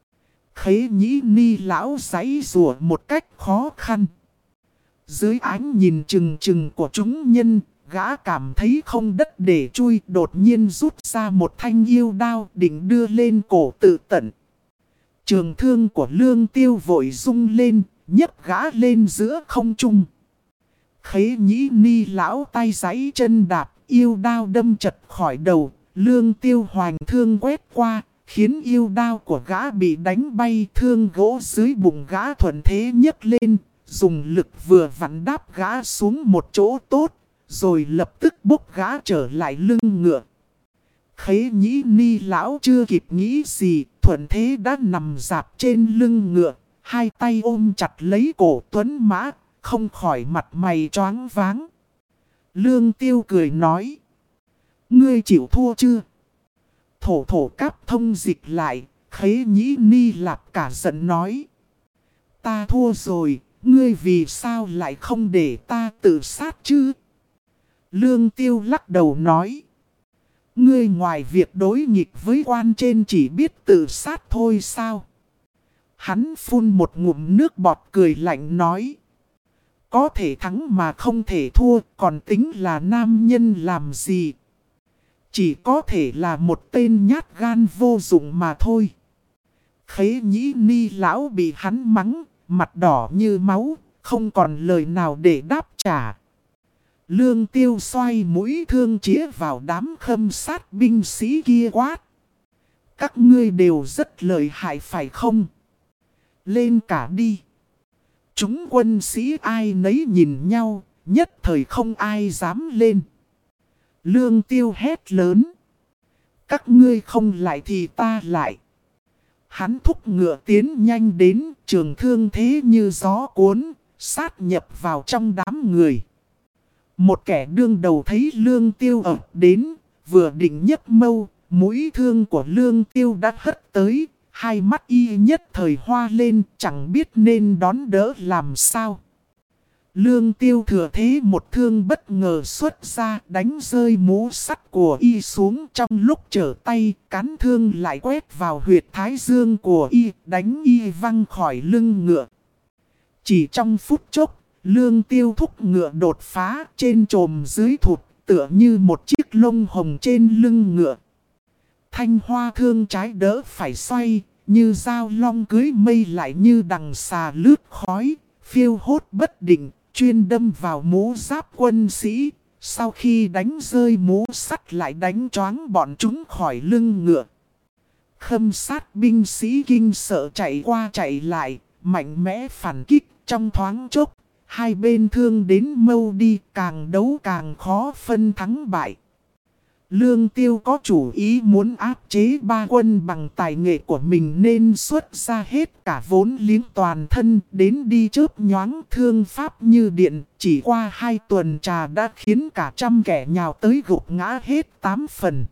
Khế nhĩ ni lão giãy rủa một cách khó khăn. Dưới ánh nhìn chừng chừng của chúng nhân, gã cảm thấy không đất để chui, đột nhiên rút ra một thanh yêu đao định đưa lên cổ tự tận. Trường thương của Lương Tiêu vội rung lên, nhấc gã lên giữa không trung. Khế nhĩ ni lão tay giãy chân đạp, yêu đao đâm chật khỏi đầu, Lương Tiêu hoành thương quét qua, khiến yêu đao của gã bị đánh bay, thương gỗ dưới bụng gã thuận thế nhấc lên, dùng lực vừa vặn đáp gã xuống một chỗ tốt, rồi lập tức bốc gã trở lại lưng ngựa. Khế nhĩ ni lão chưa kịp nghĩ gì, thuận thế đã nằm rạp trên lưng ngựa, hai tay ôm chặt lấy cổ tuấn mã, không khỏi mặt mày choáng váng. Lương Tiêu cười nói. Ngươi chịu thua chưa? Thổ thổ cáp thông dịch lại, Khế Nhĩ Ni Lạp cả giận nói. Ta thua rồi, ngươi vì sao lại không để ta tự sát chứ? Lương Tiêu lắc đầu nói. Ngươi ngoài việc đối nghịch với quan trên chỉ biết tự sát thôi sao? Hắn phun một ngụm nước bọt cười lạnh nói. Có thể thắng mà không thể thua, còn tính là nam nhân làm gì? Chỉ có thể là một tên nhát gan vô dụng mà thôi. Khế Nhĩ Ni lão bị hắn mắng, mặt đỏ như máu, không còn lời nào để đáp trả. Lương Tiêu xoay mũi thương chĩa vào đám khâm sát binh sĩ kia quát. Các ngươi đều rất lợi hại phải không? Lên cả đi. Chúng quân sĩ ai nấy nhìn nhau, nhất thời không ai dám lên. Lương Tiêu hét lớn. Các ngươi không lại thì ta lại. Hắn thúc ngựa tiến nhanh đến, trường thương thế như gió cuốn, sát nhập vào trong đám người. Một kẻ đương đầu thấy Lương Tiêu ập đến, vừa định nhấc mâu, mũi thương của Lương Tiêu đã hất tới, hai mắt y nhất thời hoa lên, chẳng biết nên đón đỡ làm sao. Lương Tiêu thừa thế một thương bất ngờ xuất ra, đánh rơi mũ sắt của y xuống, trong lúc trở tay, cán thương lại quét vào huyệt thái dương của y, đánh y văng khỏi lưng ngựa. Chỉ trong phút chốc, Lương Tiêu thúc ngựa đột phá, trên chồm dưới thụt, tựa như một chiếc lông hồng trên lưng ngựa. Thanh hoa thương trái đỡ phải xoay, như dao long cưới mây, lại như đằng xà lướt khói, phiêu hốt bất định, chuyên đâm vào mũ giáp quân sĩ. Sau khi đánh rơi mũ sắt lại đánh choáng bọn chúng khỏi lưng ngựa. Khâm sát binh sĩ kinh sợ chạy qua chạy lại, mạnh mẽ phản kích trong thoáng chốc. Hai bên thương đến mâu đi, càng đấu càng khó phân thắng bại. Lương Tiêu có chủ ý muốn áp chế ba quân bằng tài nghệ của mình nên xuất ra hết cả vốn liếng toàn thân đến đi chớp nhoáng thương pháp như điện. Chỉ qua 2 tuần trà đã khiến cả trăm kẻ nhào tới gục ngã hết 8 phần.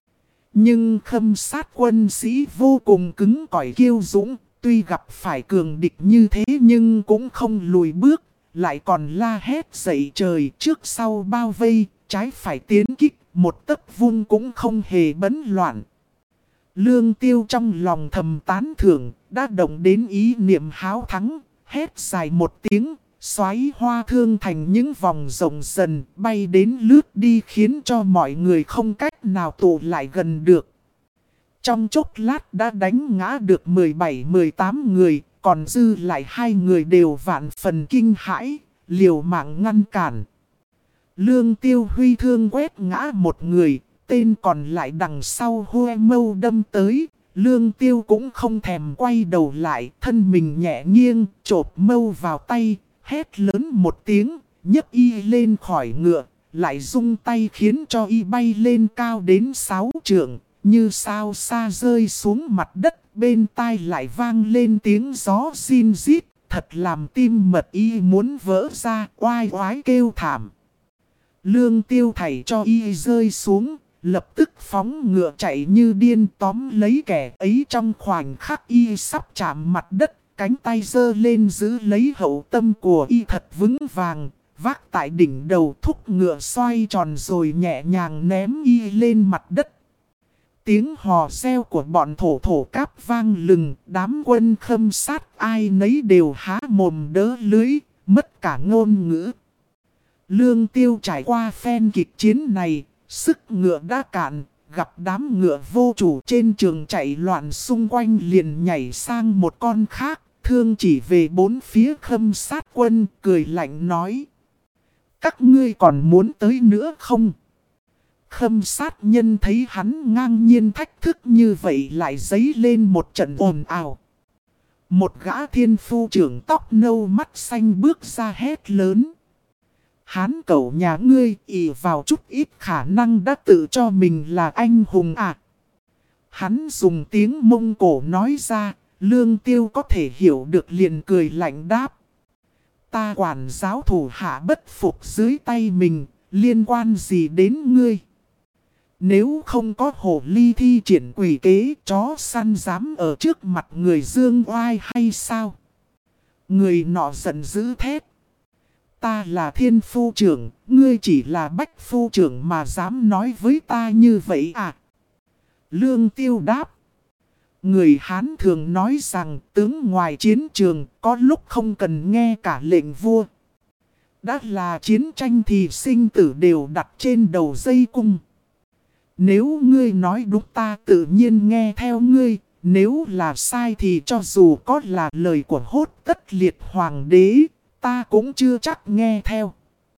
Nhưng khâm sát quân sĩ vô cùng cứng cỏi kiêu dũng, tuy gặp phải cường địch như thế nhưng cũng không lùi bước, lại còn la hét dậy trời trước sau bao vây, trái phải tiến kích. Một tấc vung cũng không hề bấn loạn. Lương Tiêu trong lòng thầm tán thưởng, đã động đến ý niệm háo thắng, hét dài một tiếng, xoáy hoa thương thành những vòng rộng dần, bay đến lướt đi khiến cho mọi người không cách nào tụ lại gần được. Trong chốc lát đã đánh ngã được 17-18 người, còn dư lại 2 người đều vạn phần kinh hãi, liều mạng ngăn cản. Lương Tiêu huy thương quét ngã một người, tên còn lại đằng sau hoe mâu đâm tới. Lương Tiêu cũng không thèm quay đầu lại, thân mình nhẹ nghiêng, chộp mâu vào tay, hét lớn một tiếng, nhấc y lên khỏi ngựa, lại rung tay khiến cho y bay lên cao đến 6 trượng, như sao xa rơi xuống mặt đất, bên tai lại vang lên tiếng gió xin rít, thật làm tim mật y muốn vỡ ra, oai oái kêu thảm. Lương Tiêu thảy cho y rơi xuống, lập tức phóng ngựa chạy như điên tóm lấy kẻ ấy trong khoảnh khắc y sắp chạm mặt đất. Cánh tay giơ lên giữ lấy hậu tâm của y thật vững vàng, vác tại đỉnh đầu thúc ngựa xoay tròn rồi nhẹ nhàng ném y lên mặt đất. Tiếng hò reo của bọn thổ thổ cáp vang lừng, đám quân khâm sát ai nấy đều há mồm đỡ lưới, mất cả ngôn ngữ. Lương Tiêu trải qua phen kịch chiến này, sức ngựa đã cạn, gặp đám ngựa vô chủ trên trường chạy loạn xung quanh liền nhảy sang một con khác, thương chỉ về 4 phía khâm sát quân, cười lạnh nói. Các ngươi còn muốn tới nữa không? Khâm sát nhân thấy hắn ngang nhiên thách thức như vậy lại dấy lên một trận ồn ào. Một gã thiên phu trưởng tóc nâu mắt xanh bước ra hét lớn. Hán cẩu nhà ngươi ỷ vào chút ít khả năng đã tự cho mình là anh hùng à. Hắn dùng tiếng Mông Cổ nói ra, Lương Tiêu có thể hiểu được liền cười lạnh đáp. Ta quản giáo thủ hạ bất phục dưới tay mình, liên quan gì đến ngươi? Nếu không có hồ ly thi triển quỷ kế, chó săn dám ở trước mặt người dương oai hay sao? Người nọ giận dữ thét. Ta là thiên phu trưởng, ngươi chỉ là bách phu trưởng mà dám nói với ta như vậy à? Lương Tiêu đáp. Người Hán thường nói rằng tướng ngoài chiến trường có lúc không cần nghe cả lệnh vua. Đã là chiến tranh thì sinh tử đều đặt trên đầu dây cung. Nếu ngươi nói đúng ta tự nhiên nghe theo ngươi, nếu là sai thì cho dù có là lời của Hốt Tất Liệt Hoàng đế, ta cũng chưa chắc nghe theo.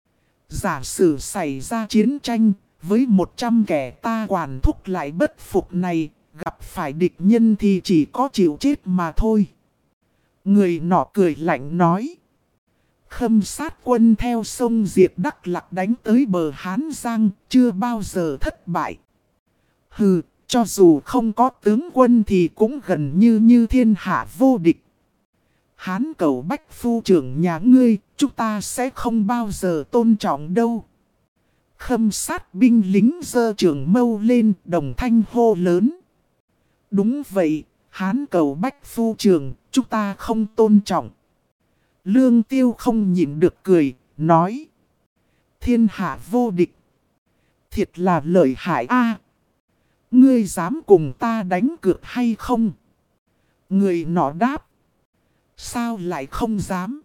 Giả sử xảy ra chiến tranh, với 100 kẻ ta quản thúc lại bất phục này, gặp phải địch nhân thì chỉ có chịu chết mà thôi. Người nọ cười lạnh nói. Khâm Sát quân theo sông Diệp Đắc Lặc đánh tới bờ Hán Giang, chưa bao giờ thất bại. Hừ, cho dù không có tướng quân thì cũng gần như thiên hạ vô địch. Hán cầu bách phu trưởng nhà ngươi, chúng ta sẽ không bao giờ tôn trọng đâu. Khâm Sát binh lính giơ trường mâu lên, đồng thanh hô lớn. Đúng vậy, Hán cầu bách phu trưởng, chúng ta không tôn trọng. Lương Tiêu không nhịn được cười, nói. Thiên hạ vô địch. Thiệt là lợi hại a. Ngươi dám cùng ta đánh cược hay không? Người nọ đáp. Sao lại không dám?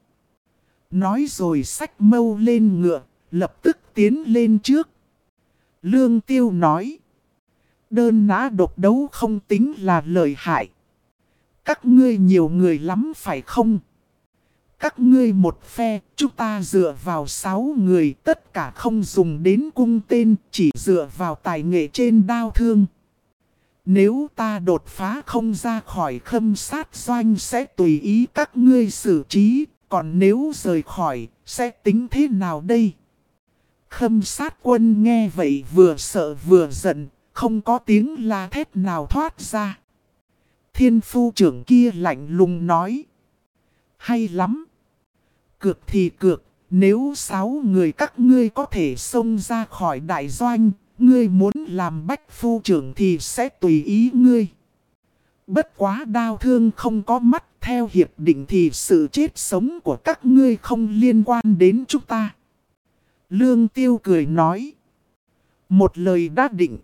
Nói rồi xách mâu lên ngựa, lập tức tiến lên trước. Lương Tiêu nói. Đơn nã độc đấu không tính là lợi hại. Các ngươi nhiều người lắm phải không? Các ngươi một phe, chúng ta dựa vào 6 người, tất cả không dùng đến cung tên, chỉ dựa vào tài nghệ trên đao thương. Nếu ta đột phá không ra khỏi Khâm Sát doanh sẽ tùy ý các ngươi xử trí, còn nếu rời khỏi, sẽ tính thế nào đây? Khâm Sát quân nghe vậy vừa sợ vừa giận, không có tiếng la thét nào thoát ra. Thiên phu trưởng kia lạnh lùng nói. Hay lắm. Cược thì cược, nếu 6 người các ngươi có thể xông ra khỏi đại doanh, ngươi muốn làm bách phu trưởng thì sẽ tùy ý ngươi. Bất quá đao thương không có mắt, theo hiệp định thì sự chết sống của các ngươi không liên quan đến chúng ta. Lương Tiêu cười nói. Một lời đã định.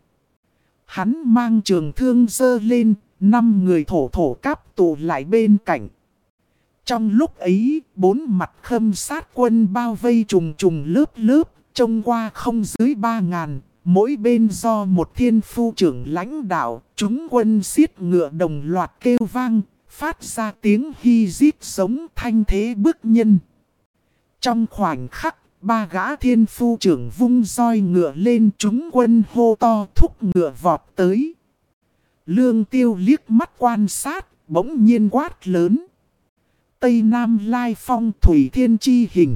Hắn mang trường thương giơ lên, 5 người thổ cáp tụ lại bên cạnh. Trong lúc ấy, 4 mặt Khâm Sát quân bao vây trùng lớp, trông qua không dưới 3.000, mỗi bên do một thiên phu trưởng lãnh đạo, chúng quân xiết ngựa đồng loạt kêu vang, phát ra tiếng hi rít giống thanh thế bức nhân. Trong khoảnh khắc, 3 gã thiên phu trưởng vung roi ngựa lên, chúng quân hô to thúc ngựa vọt tới. Lương Tiêu liếc mắt quan sát, bỗng nhiên quát lớn. Tây Nam Lai Phong Thủy Thiên Chi Hình.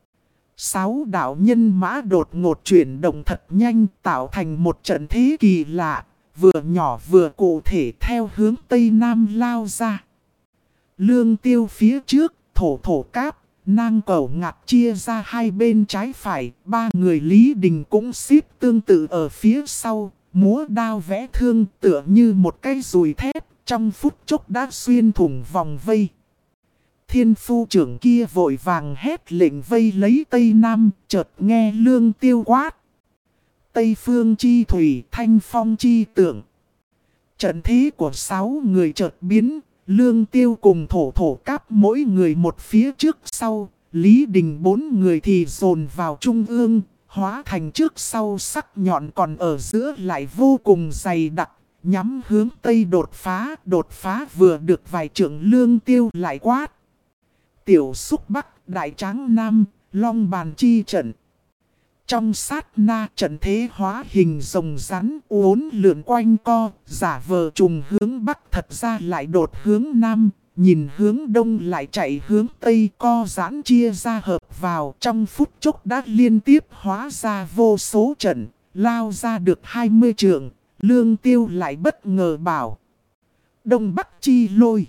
6 đạo nhân mã đột ngột chuyển động thật nhanh, tạo thành một trận thế kỳ lạ, vừa nhỏ vừa cụ thể theo hướng Tây Nam lao ra. Lương Tiêu phía trước, thổ cáp, nang cẩu ngạc chia ra hai bên trái phải, 3 người Lý Đình cũng xếp tương tự ở phía sau, múa đao vẽ thương tựa như một cái dùi thép, trong phút chốc đã xuyên thủng vòng vây. Thiên phu trưởng kia vội vàng hét lệnh vây lấy Tây Nam, chợt nghe Lương Tiêu quát. Tây phương chi thủy, thanh phong chi tượng. Trận thế của 6 người chợt biến, Lương Tiêu cùng thổ cáp mỗi người một phía trước sau, Lý Đình 4 người thì dồn vào trung ương, hóa thành trước sau sắc nhọn còn ở giữa lại vô cùng dày đặc, nhắm hướng Tây đột phá vừa được vài trượng. Lương Tiêu lại quát. Tiểu xúc Bắc, đại tráng Nam, long bàn chi trận. Trong sát na trận thế hóa hình rồng rắn uốn lượn quanh co, giả vờ trùng hướng Bắc thật ra lại đột hướng Nam, nhìn hướng Đông lại chạy hướng Tây, co giãn chia ra hợp vào. Trong phút chốc đã liên tiếp hóa ra vô số trận, lao ra được 20 trượng. Lương Tiêu lại bất ngờ bảo. Đông Bắc chi lôi.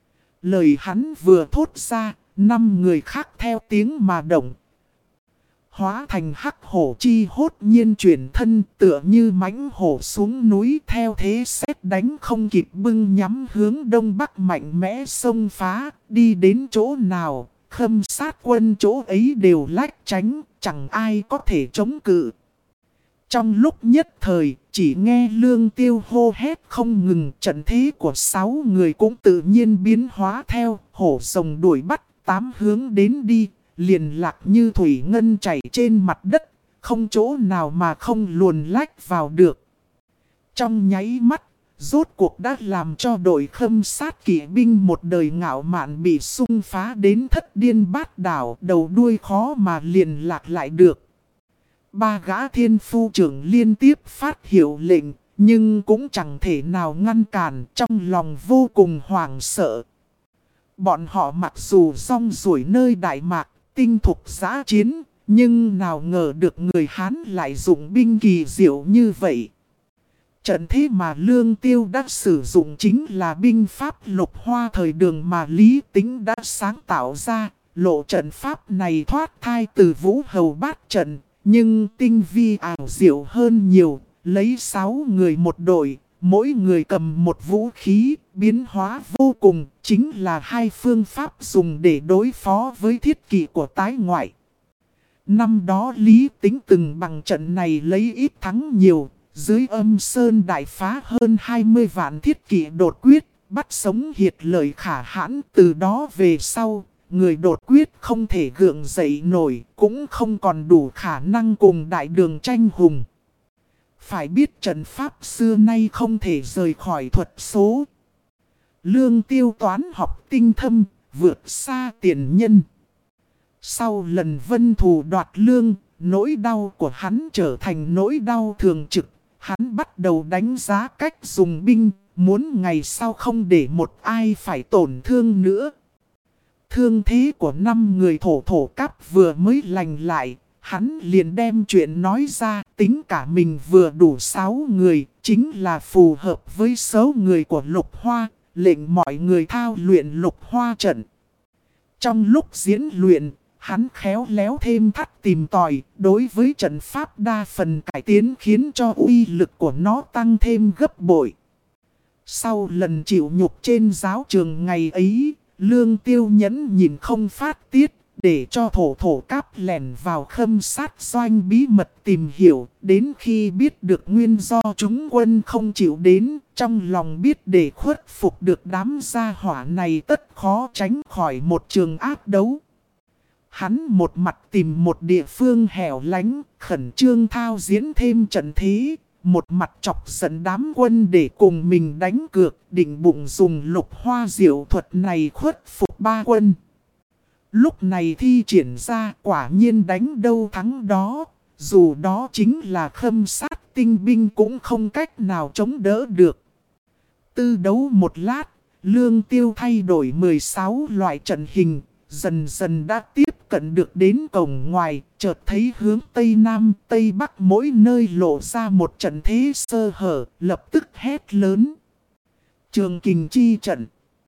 Lời hắn vừa thốt ra, 5 người khác theo tiếng mà động. hóa thành hắc hổ chi hốt nhiên chuyển thân tựa như mãnh hổ xuống núi theo thế sét đánh không kịp bưng nhắm hướng đông bắc mạnh mẽ xông phá, đi đến chỗ nào, Khâm Sát quân chỗ ấy đều lách tránh, chẳng ai có thể chống cự. Trong lúc nhất thời, chỉ nghe Lương Tiêu hô hét không ngừng, trận thế của 6 người cũng tự nhiên biến hóa theo, hổ rồng đuổi bắt, 8 hướng đến đi, liền lạc như thủy ngân chảy trên mặt đất, không chỗ nào mà không luồn lách vào được. Trong nháy mắt, rốt cuộc đã làm cho đội Khâm Sát kỵ binh một đời ngạo mạn bị xung phá đến thất điên bát đảo, đầu đuôi khó mà liền lạc lại được. 3 gã thiên phu trưởng liên tiếp phát hiệu lệnh, nhưng cũng chẳng thể nào ngăn cản, trong lòng vô cùng hoảng sợ. Bọn họ mặc dù rong ruổi nơi Đại Mạc, tinh thục giã chiến, nhưng nào ngờ được người Hán lại dụng binh kỳ diệu như vậy. Trận thế mà Lương Tiêu đã sử dụng chính là binh pháp Lục Hoa thời Đường mà Lý Tính đã sáng tạo ra. Lộ trận pháp này thoát thai từ Vũ Hầu Bát trận, nhưng tinh vi ảo diệu hơn nhiều, lấy 6 người một đội, mỗi người cầm một vũ khí, biến hóa vô cùng, chính là 2 phương pháp dùng để đối phó với thiết kỵ của tái ngoại. Năm đó Lý Tính từng bằng trận này lấy ít thắng nhiều, dưới Âm Sơn đại phá hơn 20 vạn thiết kỵ đột quyết, bắt sống hiệt lợi khả hãn, từ đó về sau. Người đột quyết không thể gượng dậy nổi, cũng không còn đủ khả năng cùng đại đường tranh hùng. Phải biết trận pháp xưa nay không thể rời khỏi thuật số. Lương Tiêu toán học tinh thâm, vượt xa tiền nhân. Sau lần Vân Thù đoạt lương, nỗi đau của hắn trở thành nỗi đau thường trực. Hắn bắt đầu đánh giá cách dùng binh, muốn ngày sau không để một ai phải tổn thương nữa. Thương thế của 5 người thổ cáp vừa mới lành lại, hắn liền đem chuyện nói ra, tính cả mình vừa đủ 6 người, chính là phù hợp với số người của Lục Hoa, lệnh mọi người thao luyện Lục Hoa trận. Trong lúc diễn luyện, hắn khéo léo thêm thắt tìm tòi, đối với trận pháp đa phần cải tiến khiến cho uy lực của nó tăng thêm gấp bội. Sau lần chịu nhục trên giáo trường ngày ấy, Lương Tiêu nhẫn nhìn không phát tiết, để cho thổ cáp lẻn vào Khâm Sát doanh bí mật tìm hiểu, đến khi biết được nguyên do chúng quân không chịu đến, trong lòng biết để khuất phục được đám gia hỏa này tất khó tránh khỏi một trường ác đấu. Hắn một mặt tìm một địa phương hẻo lánh, khẩn trương thao diễn thêm trận thế, một mặt chọc giận đám quân để cùng mình đánh cược, định bụng dùng Lục Hoa diệu thuật này khuất phục 3 quân. Lúc này thi triển ra quả nhiên đánh đâu thắng đó, dù đó chính là Khâm Sát tinh binh cũng không cách nào chống đỡ được. Tư đấu một lát, Lương Tiêu thay đổi 16 loại trận hình, dần dần đã tiếp cận được đến cổng ngoài, chợt thấy hướng Tây Nam, Tây Bắc mỗi nơi lộ ra một trận thế sơ hở, lập tức hét lớn. Trường kình chi trận.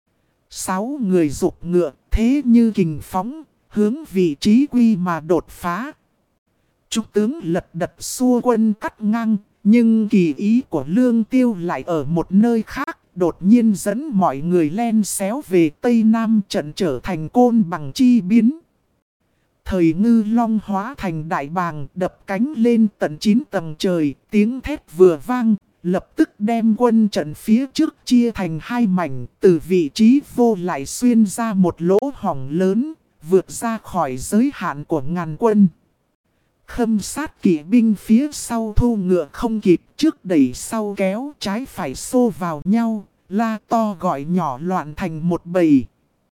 6 người dục ngựa, thế như kình phóng, hướng vị trí quy mà đột phá. Trung tướng lật đật xua quân cắt ngang, nhưng kỳ ý của Lương Tiêu lại ở một nơi khác. Đột nhiên dẫn mọi người len xéo về Tây Nam, trận trở thành côn bằng chi biến. Thời Ngư Long hóa thành đại bàng, đập cánh lên tận 9 tầng trời, tiếng thét vừa vang, lập tức đem quân trận phía trước chia thành 2 mảnh, từ vị trí vô lại xuyên ra một lỗ hổng lớn, vượt ra khỏi giới hạn của ngàn quân. Khâm Sát kỵ binh phía sau thu ngựa không kịp, trước đẩy sau kéo, trái phải xô vào nhau, la to gọi nhỏ loạn thành một bầy.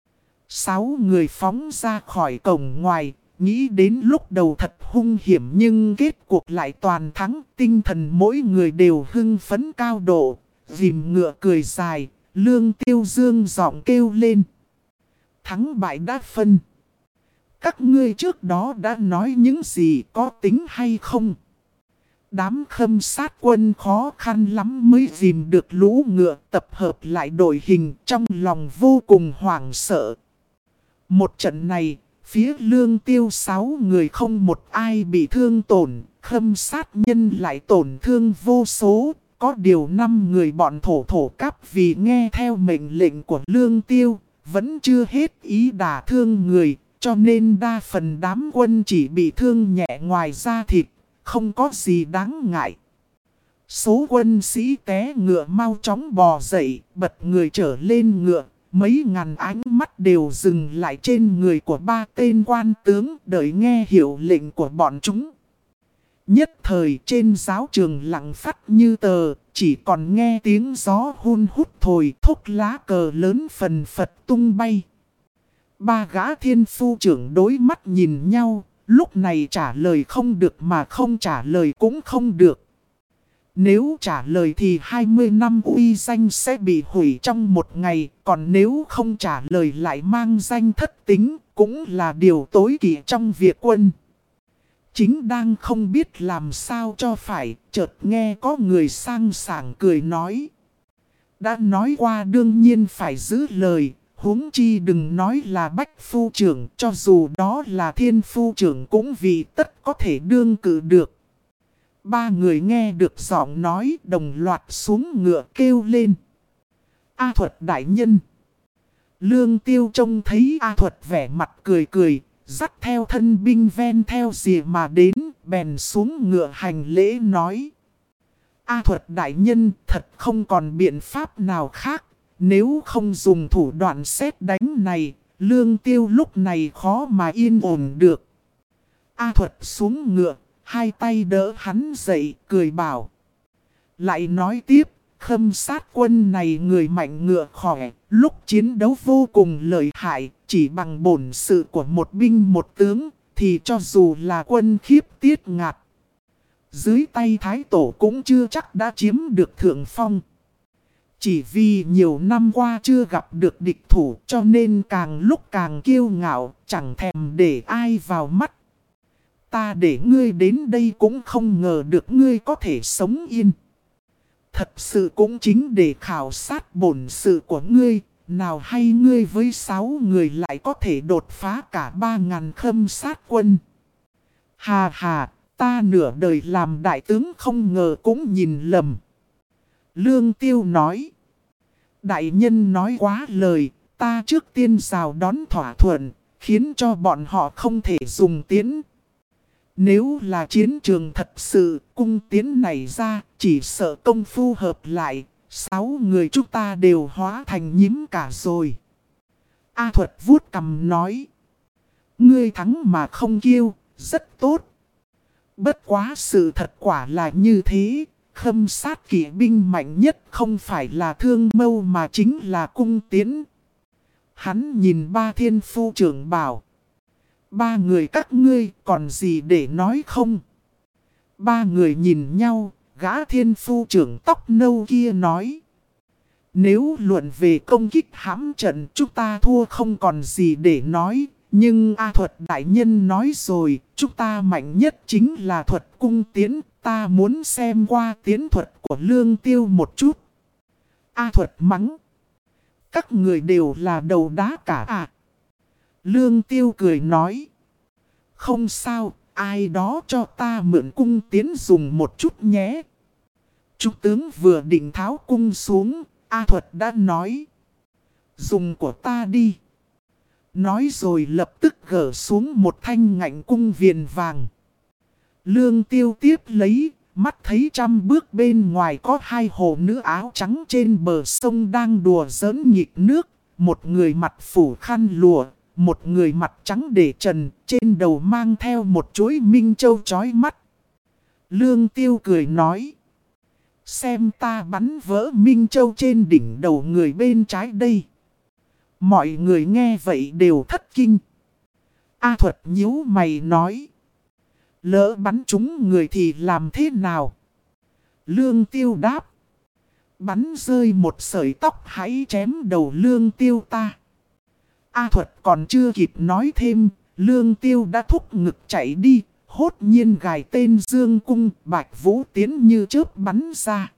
6 người phóng ra khỏi cổng ngoài, nghĩ đến lúc đầu thật hung hiểm nhưng kết cuộc lại toàn thắng, tinh thần mỗi người đều hưng phấn cao độ, rìm ngựa cười dài, Lương Tiêu dương giọng kêu lên. Thắng bại đã phân. Các ngươi trước đó đã nói những gì có tính hay không? Đám Khâm Sát quân khó khăn lắm mới dìm được lũ ngựa, tập hợp lại đội hình, trong lòng vô cùng hoảng sợ. Một trận này, Phía Lương Tiêu 6 người không một ai bị thương tổn, Khâm sát nhân lại tổn thương vô số. Có điều 5 người bọn thổ cáp vì nghe theo mệnh lệnh của Lương Tiêu, vẫn chưa hết ý đả thương người, cho nên đa phần đám quân chỉ bị thương nhẹ ngoài da thịt, không có gì đáng ngại. Số quân sĩ té ngựa mau chóng bò dậy, bật người trở lên ngựa, mấy ngàn ánh mắt đều dừng lại trên người của 3 tên quan tướng đợi nghe hiệu lệnh của bọn chúng. Nhất thời trên giáo trường lặng phắt như tờ, chỉ còn nghe tiếng gió hun hút thổi thúc lá cờ lớn phần phật tung bay. 3 gã thiên phu trưởng đối mắt nhìn nhau, lúc này trả lời không được mà không trả lời cũng không được. Nếu trả lời thì 20 năm uy danh sẽ bị hủy trong một ngày, còn nếu không trả lời lại mang danh thất tính, cũng là điều tối kỵ trong việc quân. Chính đang không biết làm sao cho phải, chợt nghe có người sang sảng cười nói. Đã nói qua đương nhiên phải giữ lời, huống chi đừng nói là bách phu trưởng, cho dù đó là thiên phu trưởng cũng vì tất có thể đương cự được. 3 người nghe được giọng nói đồng loạt xuống ngựa kêu lên. A Thuật đại nhân. Lương Tiêu trông thấy A Thuật vẻ mặt cười cười, dắt theo thân binh ven theo rìa mà đến, bèn xuống ngựa hành lễ nói. A Thuật đại nhân thật không còn biện pháp nào khác, nếu không dùng thủ đoạn sét đánh này, Lương Tiêu lúc này khó mà yên ổn được. A Thuật xuống ngựa, 2 tay đỡ hắn dậy, cười bảo. Lại nói tiếp, Khâm sát quân này người mạnh ngựa khỏe, lúc chiến đấu vô cùng lợi hại, chỉ bằng bổn sự của một binh một tướng, thì cho dù là quân khiếp tiết ngạt. Dưới tay Thái Tổ cũng chưa chắc đã chiếm được thượng phong. Chỉ vì nhiều năm qua chưa gặp được địch thủ cho nên càng lúc càng kiêu ngạo, chẳng thèm để ai vào mắt. Ta để ngươi đến đây cũng không ngờ được ngươi có thể sống yên. Thật sự cũng chính để khảo sát bổn sự của ngươi, nào hay ngươi với 6 người lại có thể đột phá cả 3.000 khâm sát quân. Hà hà, ta nửa đời làm đại tướng không ngờ cũng nhìn lầm. Lương Tiêu nói. Đại nhân nói quá lời, ta trước tiên rào đón thỏa thuận, khiến cho bọn họ không thể dùng tiến. Nếu là chiến trường thật sự, cung tiến này ra, chỉ sợ công phu hợp lại, 6 người chúng ta đều hóa thành nhím cả rồi. A Thuật vuốt cằm nói. Ngươi thắng mà không kiêu, rất tốt. Bất quá sự thật quả là như thế, khâm sát kỵ binh mạnh nhất không phải là thương mâu mà chính là cung tiến. Hắn nhìn 3 thiên phu trưởng bảo. 3 người các ngươi còn gì để nói không? 3 người nhìn nhau, gã thiên phu trưởng tóc nâu kia nói. Nếu luận về công kích hãm trận chúng ta thua không còn gì để nói. Nhưng A Thuật đại nhân nói rồi, chúng ta mạnh nhất chính là thuật cung tiến. Ta muốn xem qua tiến thuật của Lương Tiêu một chút. A Thuật mắng. Các người đều là đầu đá cả à? Lương Tiêu cười nói. Không sao, ai đó cho ta mượn cung tiến dùng một chút nhé. Trung tướng vừa định tháo cung xuống, A Thuật đã nói. Dùng của ta đi. Nói rồi lập tức gỡ xuống một thanh ngạnh cung viền vàng. Lương Tiêu tiếp lấy, mắt thấy 100 bước bên ngoài có 2 hồ nữ áo trắng trên bờ sông đang đùa giỡn nghịch nước. Một người mặt phủ khăn lụa, một người mặt trắng để trần, trên đầu mang theo một chuỗi minh châu chói mắt. Lương Tiêu cười nói. Xem ta bắn vỡ minh châu trên đỉnh đầu người bên trái đây. Mọi người nghe vậy đều thất kinh. A Thuật nhíu mày nói. Lỡ bắn trúng người thì làm thế nào? Lương Tiêu đáp. Bắn rơi một sợi tóc hãy chém đầu Lương Tiêu ta. A Thuật còn chưa kịp nói thêm, Lương Tiêu đã thúc ngực chạy đi, hốt nhiên gài tên Dương Cung, Bạch Vũ tiến như chớp bắn ra.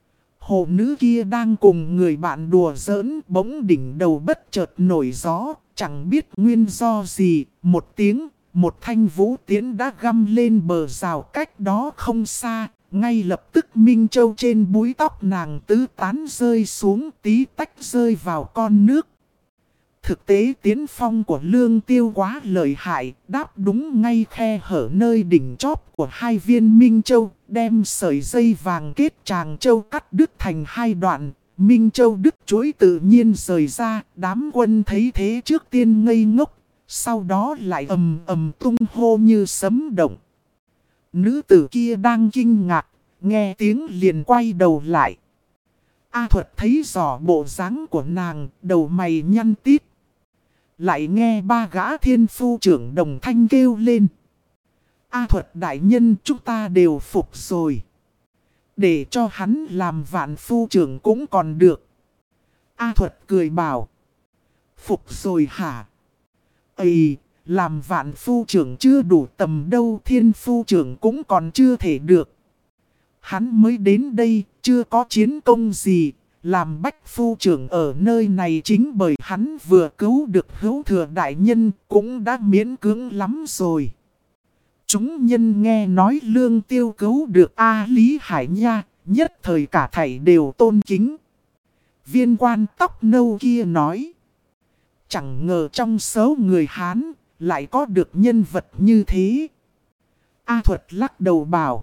Hồ nữ kia đang cùng người bạn đùa giỡn, bỗng đỉnh đầu bất chợt nổi gió, Chẳng biết nguyên do gì, một tiếng, một thanh vũ tiễn đã găm lên bờ rào cách đó không xa. Ngay lập tức Minh Châu trên búi tóc nàng tứ tán rơi xuống, tí tách rơi vào con nước. Thực tế tiến phong của Lương Tiêu quá lợi hại, đáp đúng ngay khe hở nơi đỉnh chóp của hai viên Minh Châu, đem sợi dây vàng kết tràng châu cắt đứt thành hai đoạn. Minh Châu đứt chuỗi tự nhiên rời ra, đám quân thấy thế trước tiên ngây ngốc, sau đó lại ầm ầm tung hô như sấm động. Nữ tử kia đang kinh ngạc, nghe tiếng liền quay đầu lại. A Thuật thấy rõ bộ dáng của nàng, đầu mày nhăn tít. Lại nghe ba gã thiên phu trưởng đồng thanh kêu lên. A Thuật đại nhân, chúng ta đều phục rồi. Để cho hắn làm vạn phu trưởng cũng còn được. A Thuật cười bảo. Phục rồi hả? Ây, làm vạn phu trưởng chưa đủ tầm đâu, thiên phu trưởng cũng còn chưa thể được. Hắn mới đến đây, chưa có chiến công gì. Làm bách phu trưởng ở nơi này chính bởi hắn vừa cứu được Hữu Thừa đại nhân, cũng đã miễn cưỡng lắm rồi. Chúng nhân nghe nói Lương Tiêu cứu được A Lý Hải Nha, nhất thời cả thảy đều tôn kính. Viên quan tóc nâu kia nói. Chẳng ngờ trong số người Hán lại có được nhân vật như thế. A Thuật lắc đầu bảo.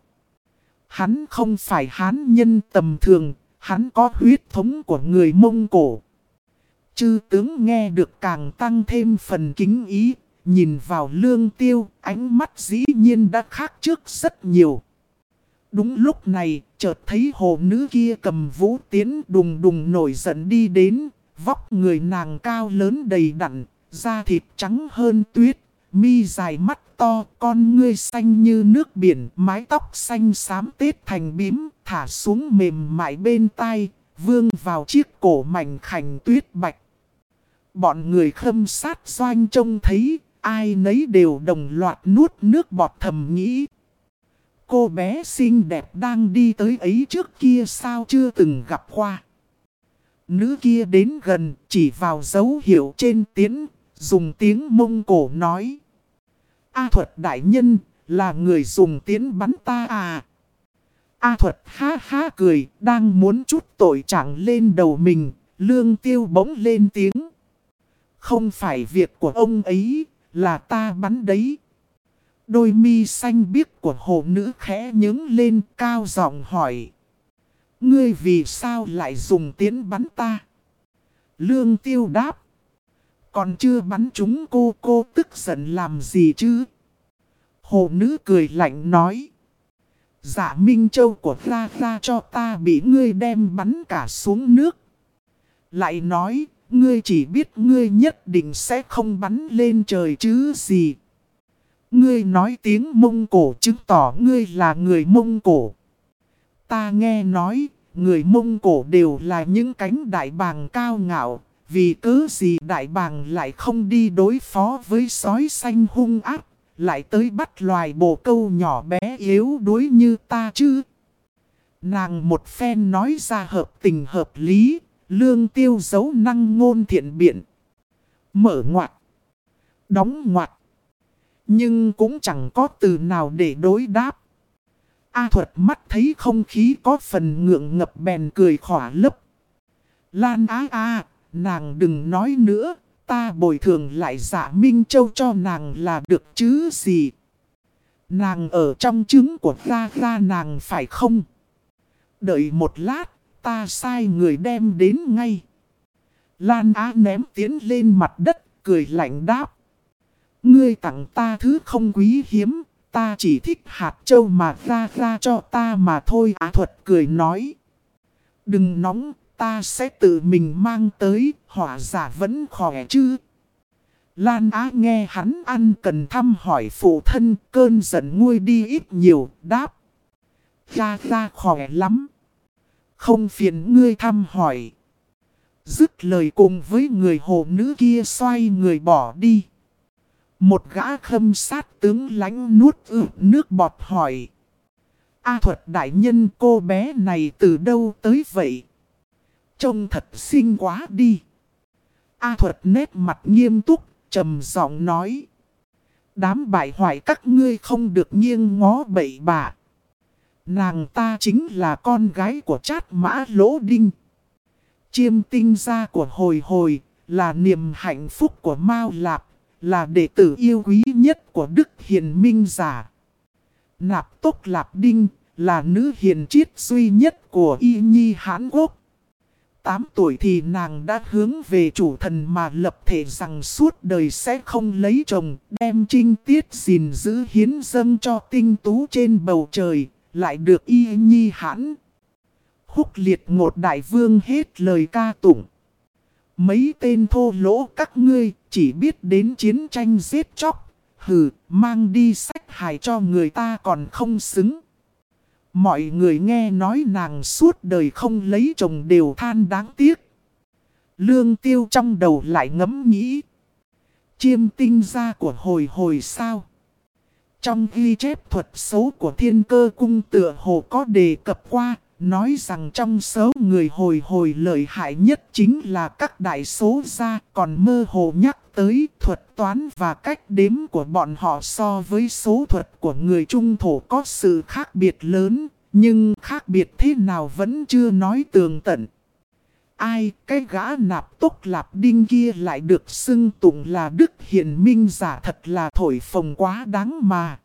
Hắn không phải Hán nhân tầm thường, hắn có huyết thống của người Mông Cổ. Chư tướng nghe được càng tăng thêm phần kính ý. Nhìn vào Lương Tiêu, ánh mắt dĩ nhiên đã khác trước rất nhiều. Đúng lúc này, chợt thấy hồ nữ kia cầm vũ tiễn đùng đùng nổi giận đi đến. Vóc người nàng cao lớn đầy đặn, da thịt trắng hơn tuyết, mi dài mắt to, con ngươi xanh như nước biển, mái tóc xanh xám tết thành bím, thả xuống mềm mại bên tai, vương vào chiếc cổ mảnh khảnh tuyết bạch. Bọn người khâm sát doanh trông thấy, ai nấy đều đồng loạt nuốt nước bọt thầm nghĩ. Cô bé xinh đẹp đang đi tới ấy trước kia sao chưa từng gặp qua. Nữ kia đến gần, chỉ vào dấu hiệu trên tiễn, dùng tiếng Mông Cổ nói. A Thuật đại nhân, là người dùng tiễn bắn ta à? A Thuật ha ha cười, đang muốn trút tội trạng lên đầu mình, Lương Tiêu bỗng lên tiếng. Không phải việc của ông ấy, là ta bắn đấy. Đôi mi xanh biếc của hồ nữ khẽ nhướng lên, cao giọng hỏi. Ngươi vì sao lại dùng tiễn bắn ta? Lương Tiêu đáp. Còn chưa bắn chúng cô tức giận làm gì chứ? Hồ nữ cười lạnh nói. Dạ Minh Châu của ra cho ta bị ngươi đem bắn cả xuống nước. Lại nói, ngươi chỉ biết ngươi nhất định sẽ không bắn lên trời chứ gì. Ngươi nói tiếng Mông Cổ chứng tỏ ngươi là người Mông Cổ. Ta nghe nói, người Mông Cổ đều là những cánh đại bàng cao ngạo. Vì cớ gì đại bàng lại không đi đối phó với sói xanh hung ác, lại tới bắt loài bồ câu nhỏ bé yếu đuối như ta chứ? Nàng một phen nói ra hợp tình hợp lý, Lương Tiêu giấu năng ngôn thiện biện. Mở ngoặt, đóng ngoặt. Nhưng cũng chẳng có từ nào để đối đáp. A Thuật mắt thấy không khí có phần ngượng ngập bèn cười khỏa lấp. Lan á nàng đừng nói nữa, ta bồi thường lại Dạ Minh Châu cho nàng là được chứ gì. Nàng ở trong trứng của ra nàng phải không? Đợi một lát, ta sai người đem đến ngay. Lan Á ném tiến lên mặt đất, cười lạnh đáp. Ngươi tặng ta thứ không quý hiếm, ta chỉ thích hạt châu mà ra cho ta mà thôi. Á Thuật cười nói. Đừng nóng, ta sẽ tự mình mang tới, hỏa giả vẫn khỏe chứ. Lan Á nghe hắn ăn cần thăm hỏi phụ thân, cơn giận nguôi đi ít nhiều, đáp. Ra khỏe lắm. Không phiền ngươi thăm hỏi. Dứt lời cùng với người hồ nữ kia xoay người bỏ đi. Một gã khâm sát tướng lãnh nuốt nước bọt hỏi. A Thuật đại nhân, cô bé này từ đâu tới vậy? Trông thật xinh quá đi. A Thuật nét mặt nghiêm túc, trầm giọng nói. Đám bại hoại các ngươi không được nghiêng ngó bậy bạ. Nàng ta chính là con gái của Trát Mã Lỗ Đinh. Chiêm tinh gia của Hồi Hồi, là niềm hạnh phúc của Mao Lạp, là đệ tử yêu quý nhất của Đức Hiền Minh Giả. Nạp Tốc Lạp Đinh, là nữ hiền triết duy nhất của Y Nhi Hán Quốc. 8 tuổi thì nàng đã hướng về chủ thần mà lập thể rằng suốt đời sẽ không lấy chồng, đem trinh tiết gìn giữ hiến dâng cho tinh tú trên bầu trời, lại được Y Nhi Hãn Húc Liệt Ngột Đại Vương hết lời ca tụng. Mấy tên thô lỗ các ngươi chỉ biết đến chiến tranh giết chóc, hừ, mang đi sách hài cho người ta còn không xứng. Mọi người nghe nói nàng suốt đời không lấy chồng đều than đáng tiếc. Lương Tiêu trong đầu lại ngẫm nghĩ. Chiêm tinh gia của Hồi Hồi sao? Trong ghi chép thuật xấu của Thiên Cơ Cung tựa hồ có đề cập qua, nói rằng trong số người Hồi Hồi lợi hại nhất chính là các đại số gia, còn mơ hồ nhắc tới thuật toán và cách đếm của bọn họ so với số thuật của người Trung Thổ có sự khác biệt lớn, nhưng khác biệt thế nào vẫn chưa nói tường tận. Ai, cái gã Nạp Tốc Lạp Đinh kia lại được xưng tụng là Đức Hiền Minh Giả, thật là thổi phồng quá đáng mà.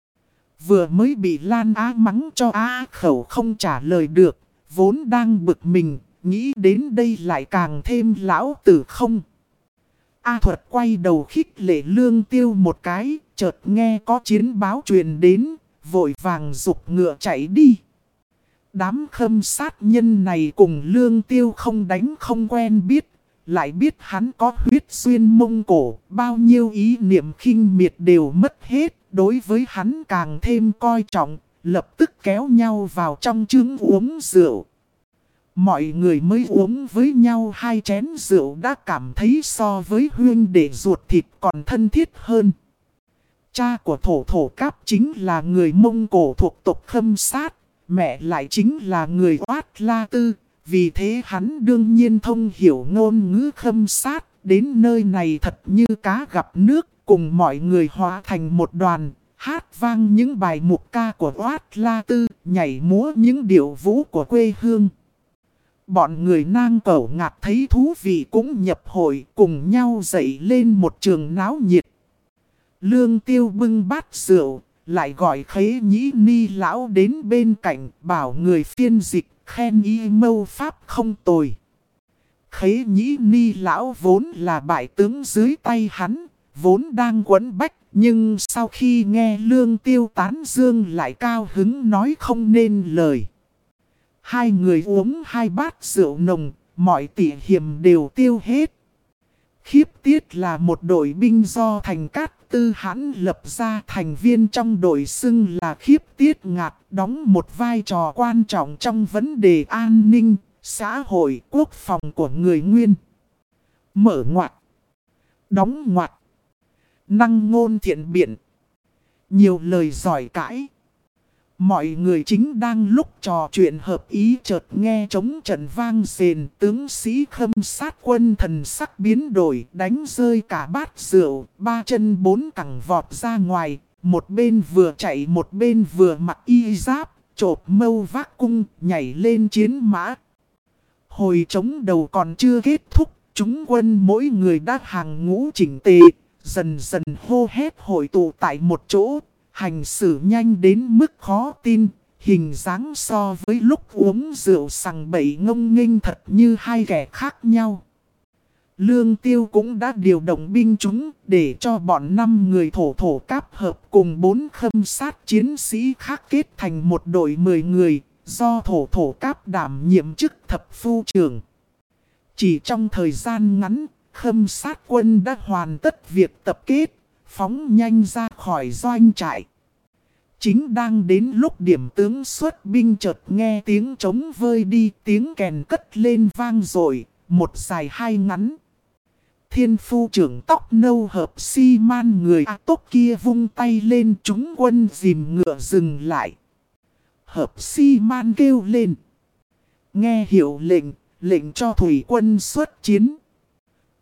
Vừa mới bị Lan Á mắng cho Á khẩu không trả lời được, vốn đang bực mình, nghĩ đến đây lại càng thêm lão tử không. A Thuật quay đầu khích lệ Lương Tiêu một cái, chợt nghe có chiến báo truyền đến, vội vàng giục ngựa chạy đi. Đám khâm sát nhân này cùng Lương Tiêu không đánh không quen biết, lại biết hắn có huyết xuyên Mông Cổ, bao nhiêu ý niệm khinh miệt đều mất hết, đối với hắn càng thêm coi trọng, lập tức kéo nhau vào trong chướng uống rượu. Mọi người mới uống với nhau 2 chén rượu đã cảm thấy so với huynh đệ ruột thịt còn thân thiết hơn. Cha của Thổ Cáp chính là người Mông Cổ thuộc tộc Khâm Sát, mẹ lại chính là người Oát La Tư, vì thế hắn đương nhiên thông hiểu ngôn ngữ Khâm Sát, đến nơi này thật như cá gặp nước, cùng mọi người hóa thành một đoàn, hát vang những bài mục ca của Oát La Tư, nhảy múa những điệu vũ của quê hương. Bọn người Nang Cẩu Ngạc thấy thú vị cũng nhập hội, cùng nhau dậy lên một trường náo nhiệt. Lương Tiêu bưng bát rượu, lại gọi Khế Nhĩ Ni lão đến bên cạnh, bảo người phiên dịch, khen y mâu pháp không tồi. Khế Nhĩ Ni lão vốn là bại tướng dưới tay hắn, vốn đang quấn bách, nhưng sau khi nghe Lương Tiêu tán dương lại cao hứng nói không nên lời. 2 người uống 2 bát rượu nồng, mọi tỉ hiểm đều tiêu hết. Khiếp Tiết là một đội binh do Thành Cát Tư Hãn lập ra, thành viên trong đội xưng là Khiếp Tiết Ngạc, đóng một vai trò quan trọng trong vấn đề an ninh, xã hội, quốc phòng của người Nguyên. Mở ngoặt, đóng ngoặt, năng ngôn thiện biện, nhiều lời giỏi cãi. Mọi người chính đang lúc trò chuyện hợp ý, chợt nghe trống trận vang rền, tướng sĩ Khâm Sát quân thần sắc biến đổi, đánh rơi cả bát rượu, 3 chân 4 cẳng vọt ra ngoài, một bên vừa chạy một bên vừa mặc y giáp, chộp mâu vác cung, nhảy lên chiến mã. Hồi trống đầu còn chưa kết thúc, chúng quân mỗi người đã hàng ngũ chỉnh tề, dần dần hô hét hội tụ tại một chỗ. Hành xử nhanh đến mức khó tin, hình dáng so với lúc uống rượu sằng bậy ngông nghênh thật như 2 kẻ khác nhau. Lương Tiêu cũng đã điều động binh chúng để cho bọn 5 người Thổ Cáp hợp cùng 4 khâm sát chiến sĩ khác kết thành một đội 10 người, do Thổ Cáp đảm nhiệm chức thập phu trưởng. Chỉ trong thời gian ngắn, khâm sát quân đã hoàn tất việc tập kết, phóng nhanh ra khỏi doanh trại. Chính đang đến lúc điểm tướng xuất binh, chợt nghe tiếng trống vơi đi, tiếng kèn cất lên vang dội, một dài 2 ngắn. Thiên phu trưởng tóc nâu hợp xi man người A Tốc kia vung tay lên, chúng quân dìm ngựa dừng lại. Hợp xi man kêu lên. Nghe hiệu lệnh, lệnh cho thủy quân xuất chiến.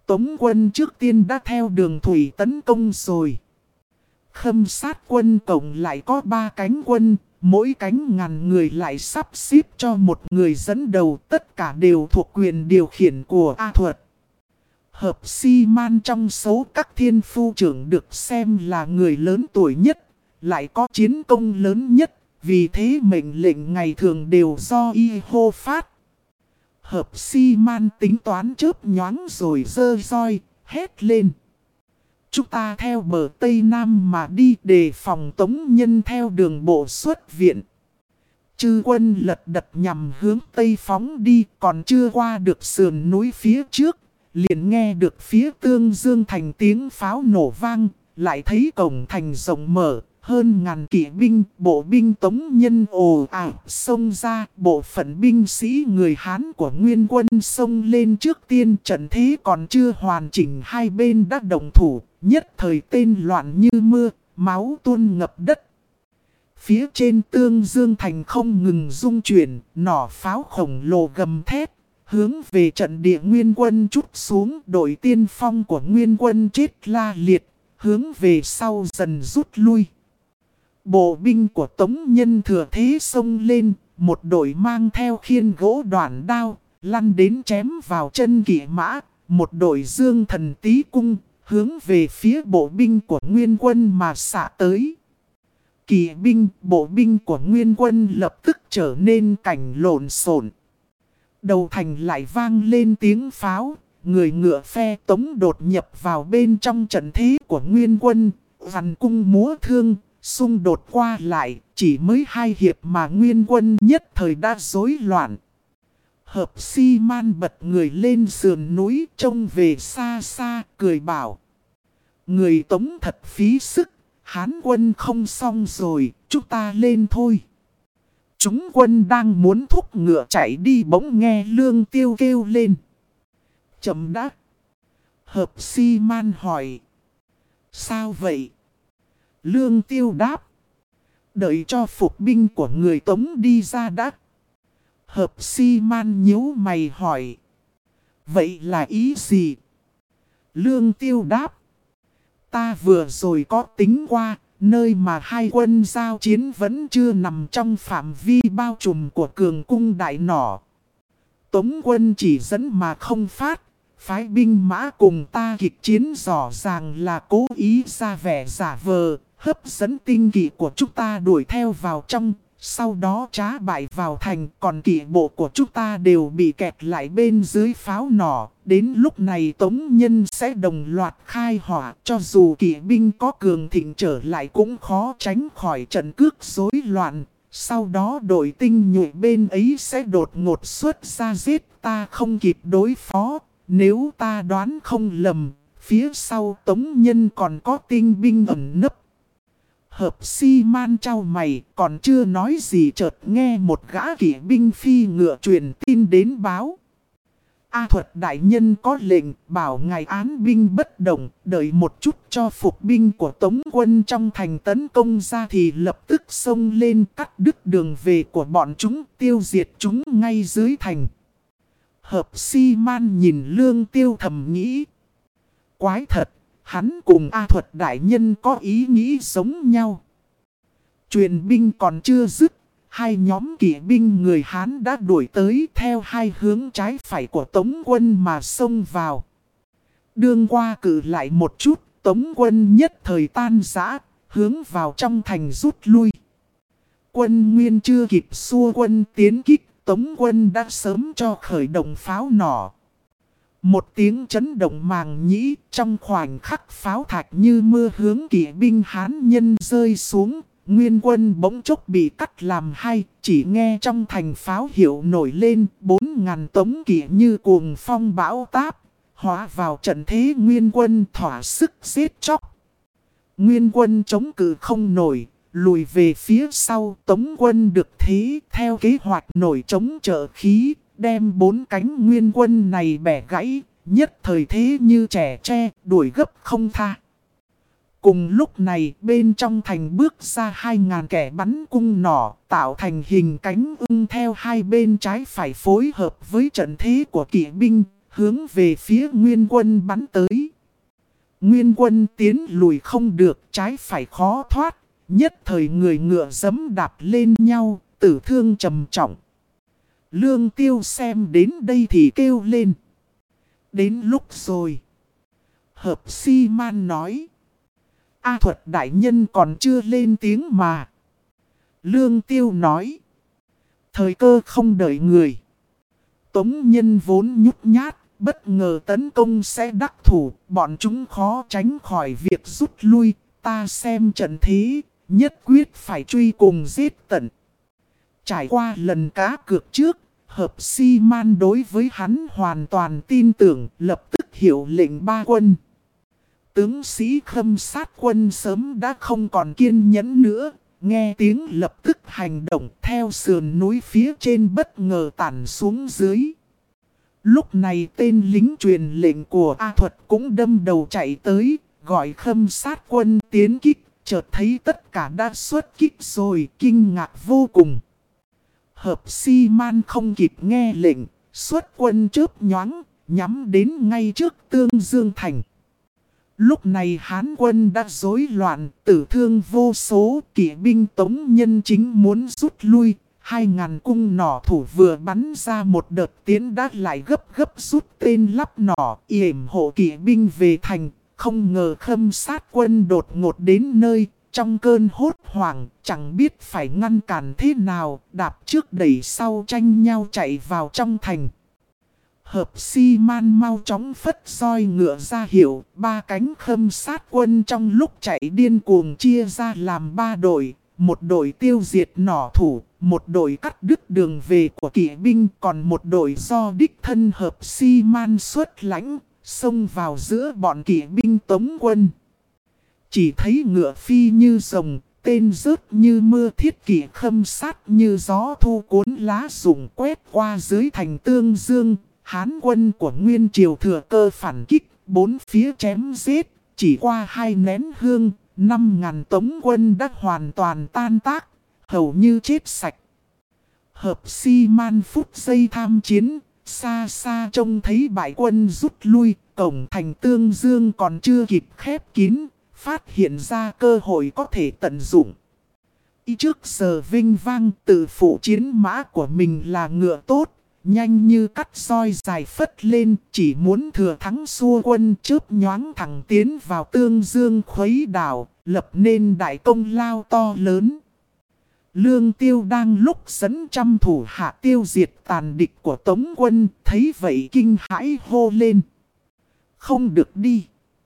Tống quân trước tiên đã theo đường thủy tấn công rồi. Khâm sát quân cộng lại có 3 cánh quân, mỗi cánh ngàn người lại sắp xếp cho một người dẫn đầu, tất cả đều thuộc quyền điều khiển của A Thuật. Hợp Si Man trong số các thiên phu trưởng được xem là người lớn tuổi nhất, lại có chiến công lớn nhất, vì thế mệnh lệnh ngày thường đều do y hô phát. Hợp Si Man tính toán chớp nhoáng rồi giơ roi, hét lên. Chúng ta theo bờ Tây Nam mà đi đề phòng Tống Nhân theo đường bộ xuất viện. Chư quân lật đật nhằm hướng Tây phóng đi, còn chưa qua được sườn núi phía trước. Liền nghe được phía Tương Dương thành tiếng pháo nổ vang, lại thấy cổng thành rộng mở, hơn ngàn kỵ binh, bộ binh Tống Nhân ồ ạt xông ra, bộ phận binh sĩ người Hán của Nguyên quân xông lên trước tiên, trận thế còn chưa hoàn chỉnh, hai bên đã đồng thủ, nhất thời tên loạn như mưa, máu tuôn ngập đất. Phía trên Tương Dương thành không ngừng rung chuyển, nỏ pháo khổng lồ gầm thét. Hướng về trận địa Nguyên quân trút xuống, đội tiên phong của Nguyên quân chết la liệt, hướng về sau dần rút lui. Bộ binh của Tống Nhân thừa thế xông lên, một đội mang theo khiên gỗ đoạn đao, lăn đến chém vào chân kỵ mã, một đội dương thần tí cung, hướng về phía bộ binh của Nguyên quân mà xạ tới. Kỵ binh, bộ binh của Nguyên quân lập tức trở nên cảnh lộn xộn. Đầu thành lại vang lên tiếng pháo, người ngựa phe Tống đột nhập vào bên trong trận thế của Nguyên quân, vằn cung múa thương, xung đột qua lại, chỉ mới 2 hiệp mà Nguyên quân nhất thời đã rối loạn. Hợp Si Man bật người lên sườn núi trông về xa xa, cười bảo. Người Tống thật phí sức, Hán quân không xong rồi, chúng ta lên thôi. Chúng quân đang muốn thúc ngựa chạy đi bỗng nghe Lương Tiêu kêu lên. Chậm đã. Hợp Si Man hỏi. Sao vậy? Lương Tiêu đáp. Đợi cho phục binh của người Tống đi ra đã. Hợp Si Man nhíu mày hỏi. Vậy là ý gì? Lương Tiêu đáp. Ta vừa rồi có tính qua. Nơi mà hai quân giao chiến vẫn chưa nằm trong phạm vi bao trùm của cường cung đại nỏ. Tống quân chỉ dẫn mà không phát. Phái binh mã cùng ta kịch chiến rõ ràng là cố ý ra vẻ giả vờ. Hấp dẫn tinh kỵ của chúng ta đuổi theo vào trong. Sau đó trá bại vào thành. Còn kỵ bộ của chúng ta đều bị kẹt lại bên dưới pháo nỏ. Đến lúc này Tống Nhân sẽ đồng loạt khai hỏa. Cho dù kỵ binh có cường thịnh trở lại cũng khó tránh khỏi trận cước rối loạn. Sau đó đội tinh nhuệ bên ấy sẽ đột ngột xuất ra giết ta không kịp đối phó. Nếu ta đoán không lầm, phía sau Tống Nhân còn có tinh binh ẩn nấp. Hợp Si Man trao mày, còn chưa nói gì chợt nghe một gã kỵ binh phi ngựa truyền tin đến báo. A Thuật đại nhân có lệnh bảo ngài án binh bất động, đợi một chút cho phục binh của Tống quân trong thành tấn công ra thì lập tức xông lên cắt đứt đường về của bọn chúng, tiêu diệt chúng ngay dưới thành. Hợp Si Man nhìn Lương Tiêu thầm nghĩ. Quái thật, hắn cùng A Thuật đại nhân có ý nghĩ giống nhau. Truyền binh còn chưa dứt. Hai nhóm kỵ binh người Hán đã đuổi tới theo hai hướng trái phải của Tống quân mà xông vào. Đương qua cự lại một chút, Tống quân nhất thời tan rã, hướng vào trong thành rút lui. Quân Nguyên chưa kịp xua quân tiến kích, Tống quân đã sớm cho khởi động pháo nỏ. Một tiếng chấn động màng nhĩ, trong khoảnh khắc pháo thạch như mưa hướng kỵ binh Hán nhân rơi xuống. Nguyên quân bỗng chốc bị cắt làm hai, chỉ nghe trong thành pháo hiệu nổi lên 4.000 tống kỵ như cuồng phong bão táp, hóa vào trận thế Nguyên quân thỏa sức giết chóc. Nguyên quân chống cự không nổi, lùi về phía sau. Tống quân được thế theo kế hoạch nổi chống trợ khí, đem 4 cánh Nguyên quân này bẻ gãy, nhất thời thế như trẻ tre, đuổi gấp không tha. Cùng lúc này bên trong thành bước ra 2.000 kẻ bắn cung nỏ, tạo thành hình cánh ưng theo hai bên trái phải phối hợp với trận thế của kỵ binh, hướng về phía Nguyên Quân bắn tới. Nguyên Quân tiến lùi không được, trái phải khó thoát, nhất thời người ngựa giẫm đạp lên nhau, tử thương trầm trọng. Lương Tiêu xem đến đây thì kêu lên. Đến lúc rồi. Hợp Si Man nói. A Thuật đại nhân còn chưa lên tiếng mà. Lương Tiêu nói. Thời cơ không đợi người. Tống Nhân vốn nhút nhát, bất ngờ tấn công sẽ đắc thủ, bọn chúng khó tránh khỏi việc rút lui. Ta xem trận thế, nhất quyết phải truy cùng giết tận. Trải qua lần cá cược trước, Hợp Si Man đối với hắn hoàn toàn tin tưởng, lập tức hiệu lệnh ba quân. Tướng sĩ Khâm Sát quân sớm đã không còn kiên nhẫn nữa, nghe tiếng lập tức hành động theo sườn núi phía trên bất ngờ tản xuống dưới. Lúc này tên lính truyền lệnh của A Thuật cũng đâm đầu chạy tới, gọi Khâm Sát quân tiến kích, chợt thấy tất cả đã xuất kích rồi, kinh ngạc vô cùng. Hợp Si Man không kịp nghe lệnh, xuất quân chớp nhoáng, nhắm đến ngay trước Tương Dương Thành. Lúc này Hán quân đã rối loạn, tử thương vô số, kỵ binh Tống Nhân chính muốn rút lui. 2.000 cung nỏ thủ vừa bắn ra một đợt tiến đã lại gấp rút tên lắp nỏ, yểm hộ kỵ binh về thành. Không ngờ Khâm Sát quân đột ngột đến nơi, trong cơn hốt hoảng, chẳng biết phải ngăn cản thế nào, đạp trước đẩy sau tranh nhau chạy vào trong thành. Hợp Si Man mau chóng phất roi ngựa ra hiệu, ba cánh Khâm Sát quân trong lúc chạy điên cuồng chia ra làm ba đội. Một đội tiêu diệt nỏ thủ, một đội cắt đứt đường về của kỵ binh, còn một đội do đích thân Hợp Si Man xuất lãnh, xông vào giữa bọn kỵ binh Tống quân. Chỉ thấy ngựa phi như rồng, tên rớt như mưa, thiết kỵ Khâm Sát như gió thu cuốn lá rụng quét qua dưới thành Tương Dương. Hán quân của Nguyên Triều thừa cơ phản kích, bốn phía chém giết, chỉ qua 2 nén hương, 5.000 Tống quân đã hoàn toàn tan tác, hầu như chết sạch. Hợp Si Man phút giây tham chiến, xa xa trông thấy bại quân rút lui, cổng thành Tương Dương còn chưa kịp khép kín, phát hiện ra cơ hội có thể tận dụng. Y trước giờ vinh vang tự phụ chiến mã của mình là ngựa tốt, nhanh như cắt roi dài phất lên, chỉ muốn thừa thắng xua quân, chớp nhoáng thẳng tiến vào Tương Dương khuấy đảo, lập nên đại công lao to lớn. Lương Tiêu đang lúc dẫn trăm thủ hạ tiêu diệt tàn địch của Tống quân, thấy vậy kinh hãi hô lên. Không được đi.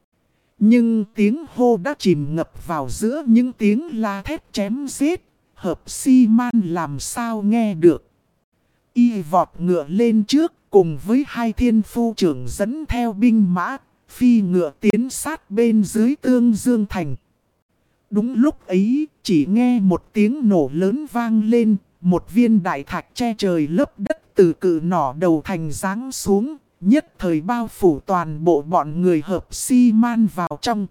Nhưng tiếng hô đã chìm ngập vào giữa những tiếng la thét chém giết, Hợp Si Man làm sao nghe được. Y vọt ngựa lên trước, cùng với 2 thiên phu trưởng dẫn theo binh mã, phi ngựa tiến sát bên dưới Tương Dương Thành. Đúng lúc ấy, chỉ nghe một tiếng nổ lớn vang lên, một viên đại thạch che trời lấp đất từ cự nỏ đầu thành giáng xuống, nhất thời bao phủ toàn bộ bọn người Hợp Si Man vào trong.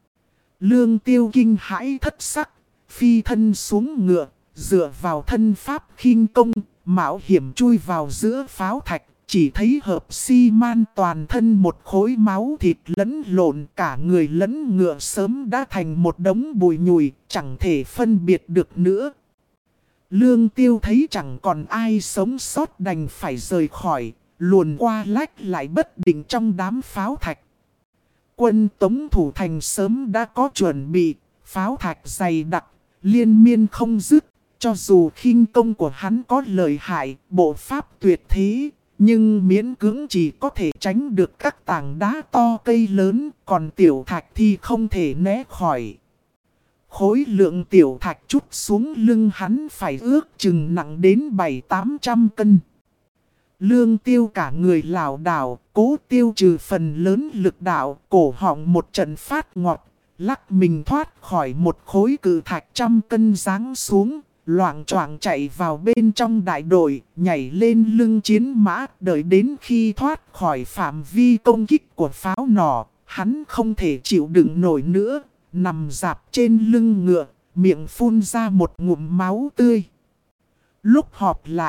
Lương Tiêu kinh hãi thất sắc, phi thân xuống ngựa, dựa vào thân pháp khinh công, mạo hiểm chui vào giữa pháo thạch, chỉ thấy Hợp Si Man toàn thân một khối máu thịt lẫn lộn, cả người lẫn ngựa sớm đã thành một đống bùi nhùi, chẳng thể phân biệt được nữa. Lương Tiêu thấy chẳng còn ai sống sót đành phải rời khỏi, luồn qua lách lại bất định trong đám pháo thạch. Quân Tống thủ thành sớm đã có chuẩn bị, pháo thạch dày đặc, liên miên không dứt. Cho dù khinh công của hắn có lợi hại, bộ pháp tuyệt thế, nhưng miễn cưỡng chỉ có thể tránh được các tảng đá to cây lớn, còn tiểu thạch thì không thể né khỏi. Khối lượng tiểu thạch trút xuống lưng hắn phải ước chừng nặng đến 700-800 cân. Lương Tiêu cả người lảo đảo, cố tiêu trừ phần lớn lực đạo, cổ họng một trận phát ngọt, lắc mình thoát khỏi một khối cự thạch 100 cân giáng xuống. Loạng choạng chạy vào bên trong đại đội, nhảy lên lưng chiến mã, đợi đến khi thoát khỏi phạm vi công kích của pháo nỏ, hắn không thể chịu đựng nổi nữa, nằm rạp trên lưng ngựa, miệng phun ra một ngụm máu tươi. Lúc họp lại,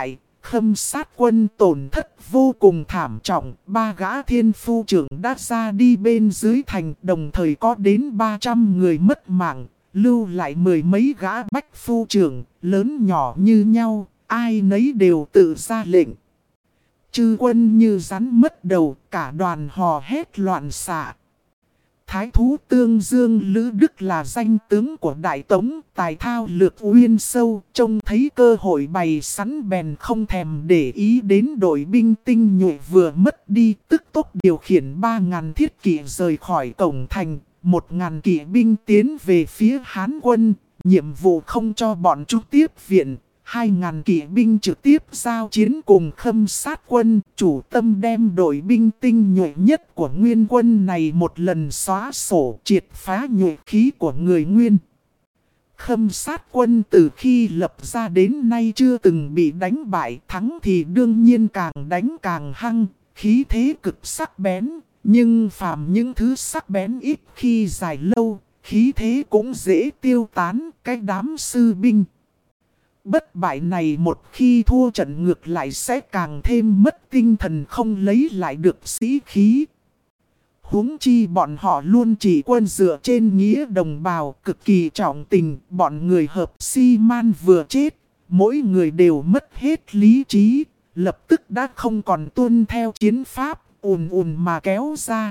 Khâm sát quân tổn thất vô cùng thảm trọng, 3 gã thiên phu trưởng đã ra đi bên dưới thành, đồng thời có đến 300 người mất mạng, lưu lại mười mấy gã bách phu trưởng, lớn nhỏ như nhau, ai nấy đều tự ra lệnh. Chư quân như rắn mất đầu, cả đoàn hò hét loạn xạ. Thái thú Tương Dương Lữ Đức là danh tướng của Đại Tống, tài thao lược uyên sâu, trông thấy cơ hội bày sẵn bèn không thèm để ý đến đội binh tinh nhuệ vừa mất đi, tức tốc điều khiển 3.000 thiết kỵ rời khỏi cổng thành, 1.000 kỵ binh tiến về phía Hán quân, nhiệm vụ không cho bọn chúng tiếp viện. 2.000 kỵ binh trực tiếp giao chiến cùng Khâm sát quân, chủ tâm đem đội binh tinh nhuệ nhất của Nguyên quân này một lần xóa sổ triệt phá nhuệ khí của người Nguyên. Khâm sát quân từ khi lập ra đến nay chưa từng bị đánh bại, thắng thì đương nhiên càng đánh càng hăng, khí thế cực sắc bén, nhưng phàm những thứ sắc bén ít khi dài lâu, khí thế cũng dễ tiêu tán, cái đám sư binh bất bại này một khi thua trận ngược lại sẽ càng thêm mất tinh thần, không lấy lại được sĩ khí. Huống chi bọn họ luôn chỉ quân dựa trên nghĩa đồng bào, cực kỳ trọng tình. Bọn người hợp si man vừa chết, mỗi người đều mất hết lý trí, lập tức đã không còn tuân theo chiến pháp, ùn ùn mà kéo ra.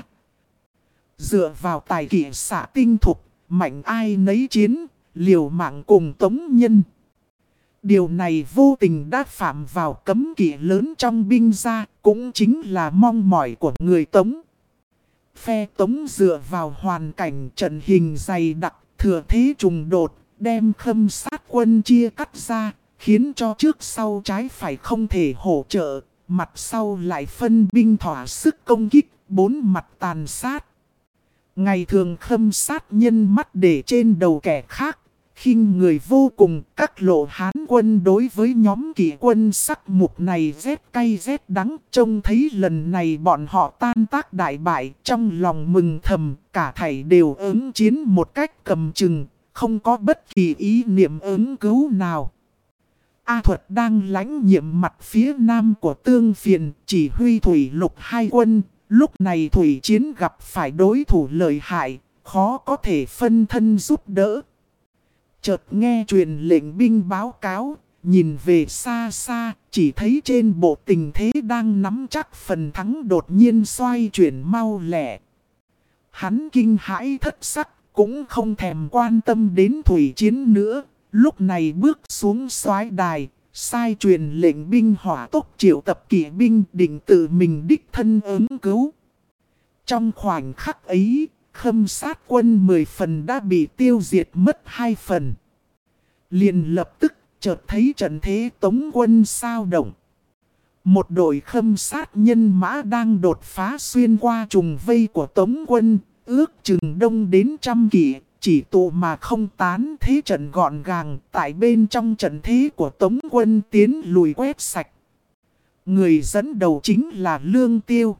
Dựa vào tài kỷ xạ tinh thục, mạnh ai nấy chiến, liều mạng cùng Tống nhân. Điều này vô tình đã phạm vào cấm kỵ lớn trong binh gia, cũng chính là mong mỏi của người Tống. Phe Tống dựa vào hoàn cảnh trận hình dày đặc, thừa thế trùng đột, đem Khâm sát quân chia cắt ra, khiến cho trước sau trái phải không thể hỗ trợ, mặt sau lại phân binh thỏa sức công kích, bốn mặt tàn sát. Ngày thường Khâm sát nhân mắt để trên đầu kẻ khác, khinh người vô cùng. Các lộ Hán quân đối với nhóm kỵ quân sắc mục này rét cay rét đắng, trông thấy lần này bọn họ tan tác đại bại, trong lòng mừng thầm, cả thảy đều ứng chiến một cách cầm chừng, không có bất kỳ ý niệm ứng cứu nào. A Thuật đang lãnh nhiệm mặt phía nam của Tương Phiền, chỉ huy thủy lục hai quân, lúc này thủy chiến gặp phải đối thủ lợi hại, khó có thể phân thân giúp đỡ. Chợt nghe truyền lệnh binh báo cáo, nhìn về xa xa, chỉ thấy trên bộ tình thế đang nắm chắc phần thắng đột nhiên xoay chuyển mau lẹ. Hắn kinh hãi thất sắc, cũng không thèm quan tâm đến thủy chiến nữa, lúc này bước xuống soái đài, sai truyền lệnh binh hỏa tốc triệu tập kỵ binh định tự mình đích thân ứng cứu. Trong khoảnh khắc ấy, Khâm sát quân 10 phần đã bị tiêu diệt mất 2 phần. Liền lập tức chợt thấy trận thế Tống quân sao động. Một đội khâm sát nhân mã đang đột phá xuyên qua trùng vây của Tống quân, ước chừng đông đến 100 kỵ, chỉ tụ mà không tán, thế trận gọn gàng. Tại bên trong trận thế của Tống quân tiến lùi quét sạch. Người dẫn đầu chính là Lương Tiêu.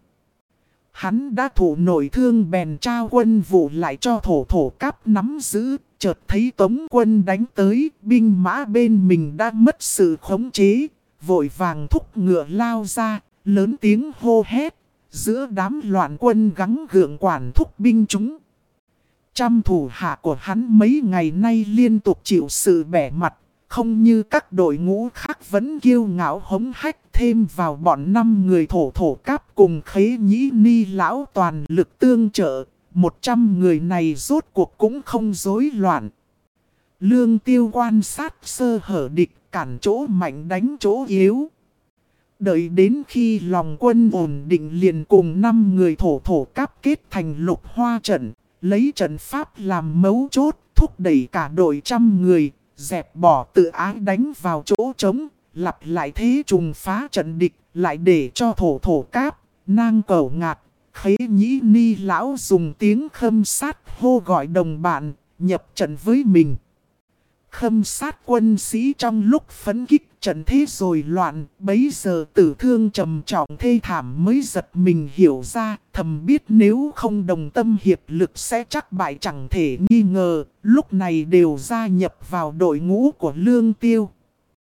Hắn đã thủ nổi thương bèn trao quân vụ lại cho thổ cáp nắm giữ. Chợt thấy Tống quân đánh tới, binh mã bên mình đã mất sự khống chế, vội vàng thúc ngựa lao ra, lớn tiếng hô hét. Giữa đám loạn quân gắng gượng quản thúc binh chúng. Trăm thủ hạ của hắn mấy ngày nay liên tục chịu sự bẻ mặt, không như các đội ngũ khác vẫn kiêu ngạo hống hách. Thêm vào bọn 5 người thổ cáp cùng Khế Nhĩ Ni lão toàn lực tương trợ, 100 người này rốt cuộc cũng không rối loạn. Lương Tiêu quan sát sơ hở địch, cản chỗ mạnh đánh chỗ yếu. Đợi đến khi lòng quân ổn định liền cùng 5 người thổ cáp kết thành lục hoa trận, lấy trận pháp làm mấu chốt, thúc đẩy cả đội 100 người, dẹp bỏ tự ái đánh vào chỗ trống. Lặp lại thế trùng phá trận địch, lại để cho thổ cáp, nang cẩu ngạt, Khế Nhĩ Ni lão dùng tiếng khâm sát hô gọi đồng bạn, nhập trận với mình. Khâm sát quân sĩ trong lúc phấn kích trận thế rồi loạn, bấy giờ tử thương trầm trọng thê thảm mới giật mình hiểu ra, thầm biết nếu không đồng tâm hiệp lực sẽ chắc bại chẳng thể nghi ngờ, lúc này đều gia nhập vào đội ngũ của Lương Tiêu.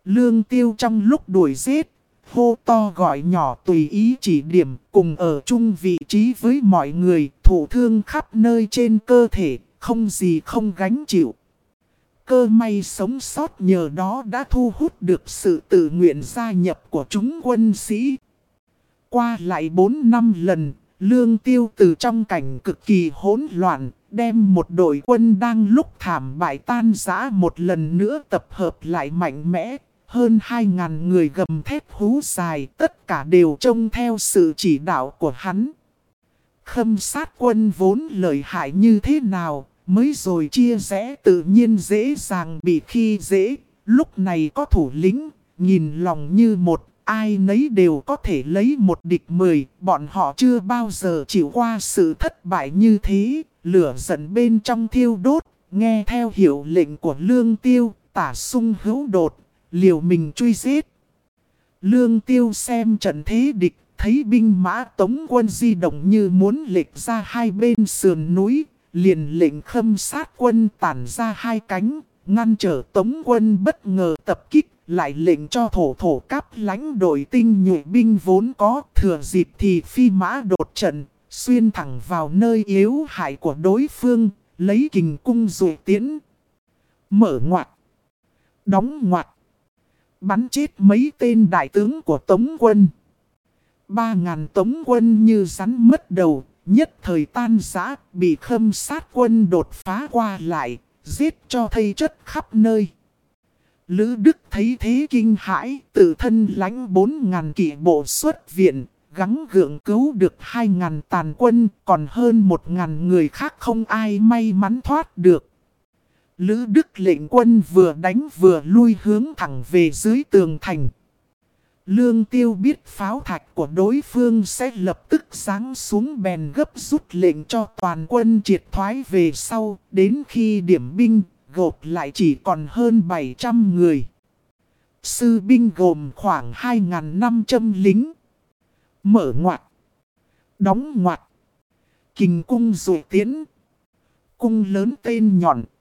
Lương Tiêu trong lúc đuổi giết, hô to gọi nhỏ tùy ý chỉ điểm cùng ở chung vị trí với mọi người, thụ thương khắp nơi trên cơ thể, không gì không gánh chịu. Cơ may sống sót nhờ đó đã thu hút được sự tự nguyện gia nhập của chúng quân sĩ. Qua lại 4 năm lần, Lương Tiêu từ trong cảnh cực kỳ hỗn loạn, đem một đội quân đang lúc thảm bại tan rã một lần nữa tập hợp lại mạnh mẽ. Hơn 2.000 người gầm thét hú dài, tất cả đều trông theo sự chỉ đạo của hắn. Khâm sát quân vốn lợi hại như thế nào, mới rồi chia rẽ tự nhiên dễ dàng bị khi dễ. Lúc này có thủ lĩnh, nhìn lòng như một, ai nấy đều có thể lấy một địch 10. Bọn họ chưa bao giờ chịu qua sự thất bại như thế, lửa giận bên trong thiêu đốt, nghe theo hiệu lệnh của Lương Tiêu, tả sung hữu đột, liều mình truy giết. Lương Tiêu xem trận thế địch, thấy binh mã tống quân di động như muốn lệch ra hai bên sườn núi, liền lệnh khâm sát quân tản ra hai cánh, ngăn trở tống quân bất ngờ tập kích, lại lệnh cho thổ cáp lãnh đội tinh nhuệ binh vốn có, thừa dịp thì phi mã đột trận, xuyên thẳng vào nơi yếu hại của đối phương, lấy kình cung dụ tiễn. Mở ngoặt, đóng ngoặt, bắn chết mấy tên đại tướng của tống quân. 3.000 tống quân như rắn mất đầu, nhất thời tan rã, bị khâm sát quân đột phá qua lại, giết cho thây chất khắp nơi. Lữ Đức thấy thế kinh hãi, tự thân lãnh 4.000 kỵ bộ xuất viện, gắng gượng cứu được 2.000 tàn quân, còn hơn 1.000 người khác không ai may mắn thoát được. Lữ Đức lệnh quân vừa đánh vừa lui hướng thẳng về dưới tường thành. Lương Tiêu biết pháo thạch của đối phương sẽ lập tức giáng xuống, bèn gấp rút lệnh cho toàn quân triệt thoái về sau, đến khi điểm binh, gộp lại chỉ còn hơn 700 người. Sư binh gồm khoảng 2.500 lính. Mở ngoặt, đóng ngoặt, kình cung dụ tiễn, cung lớn tên nhọn.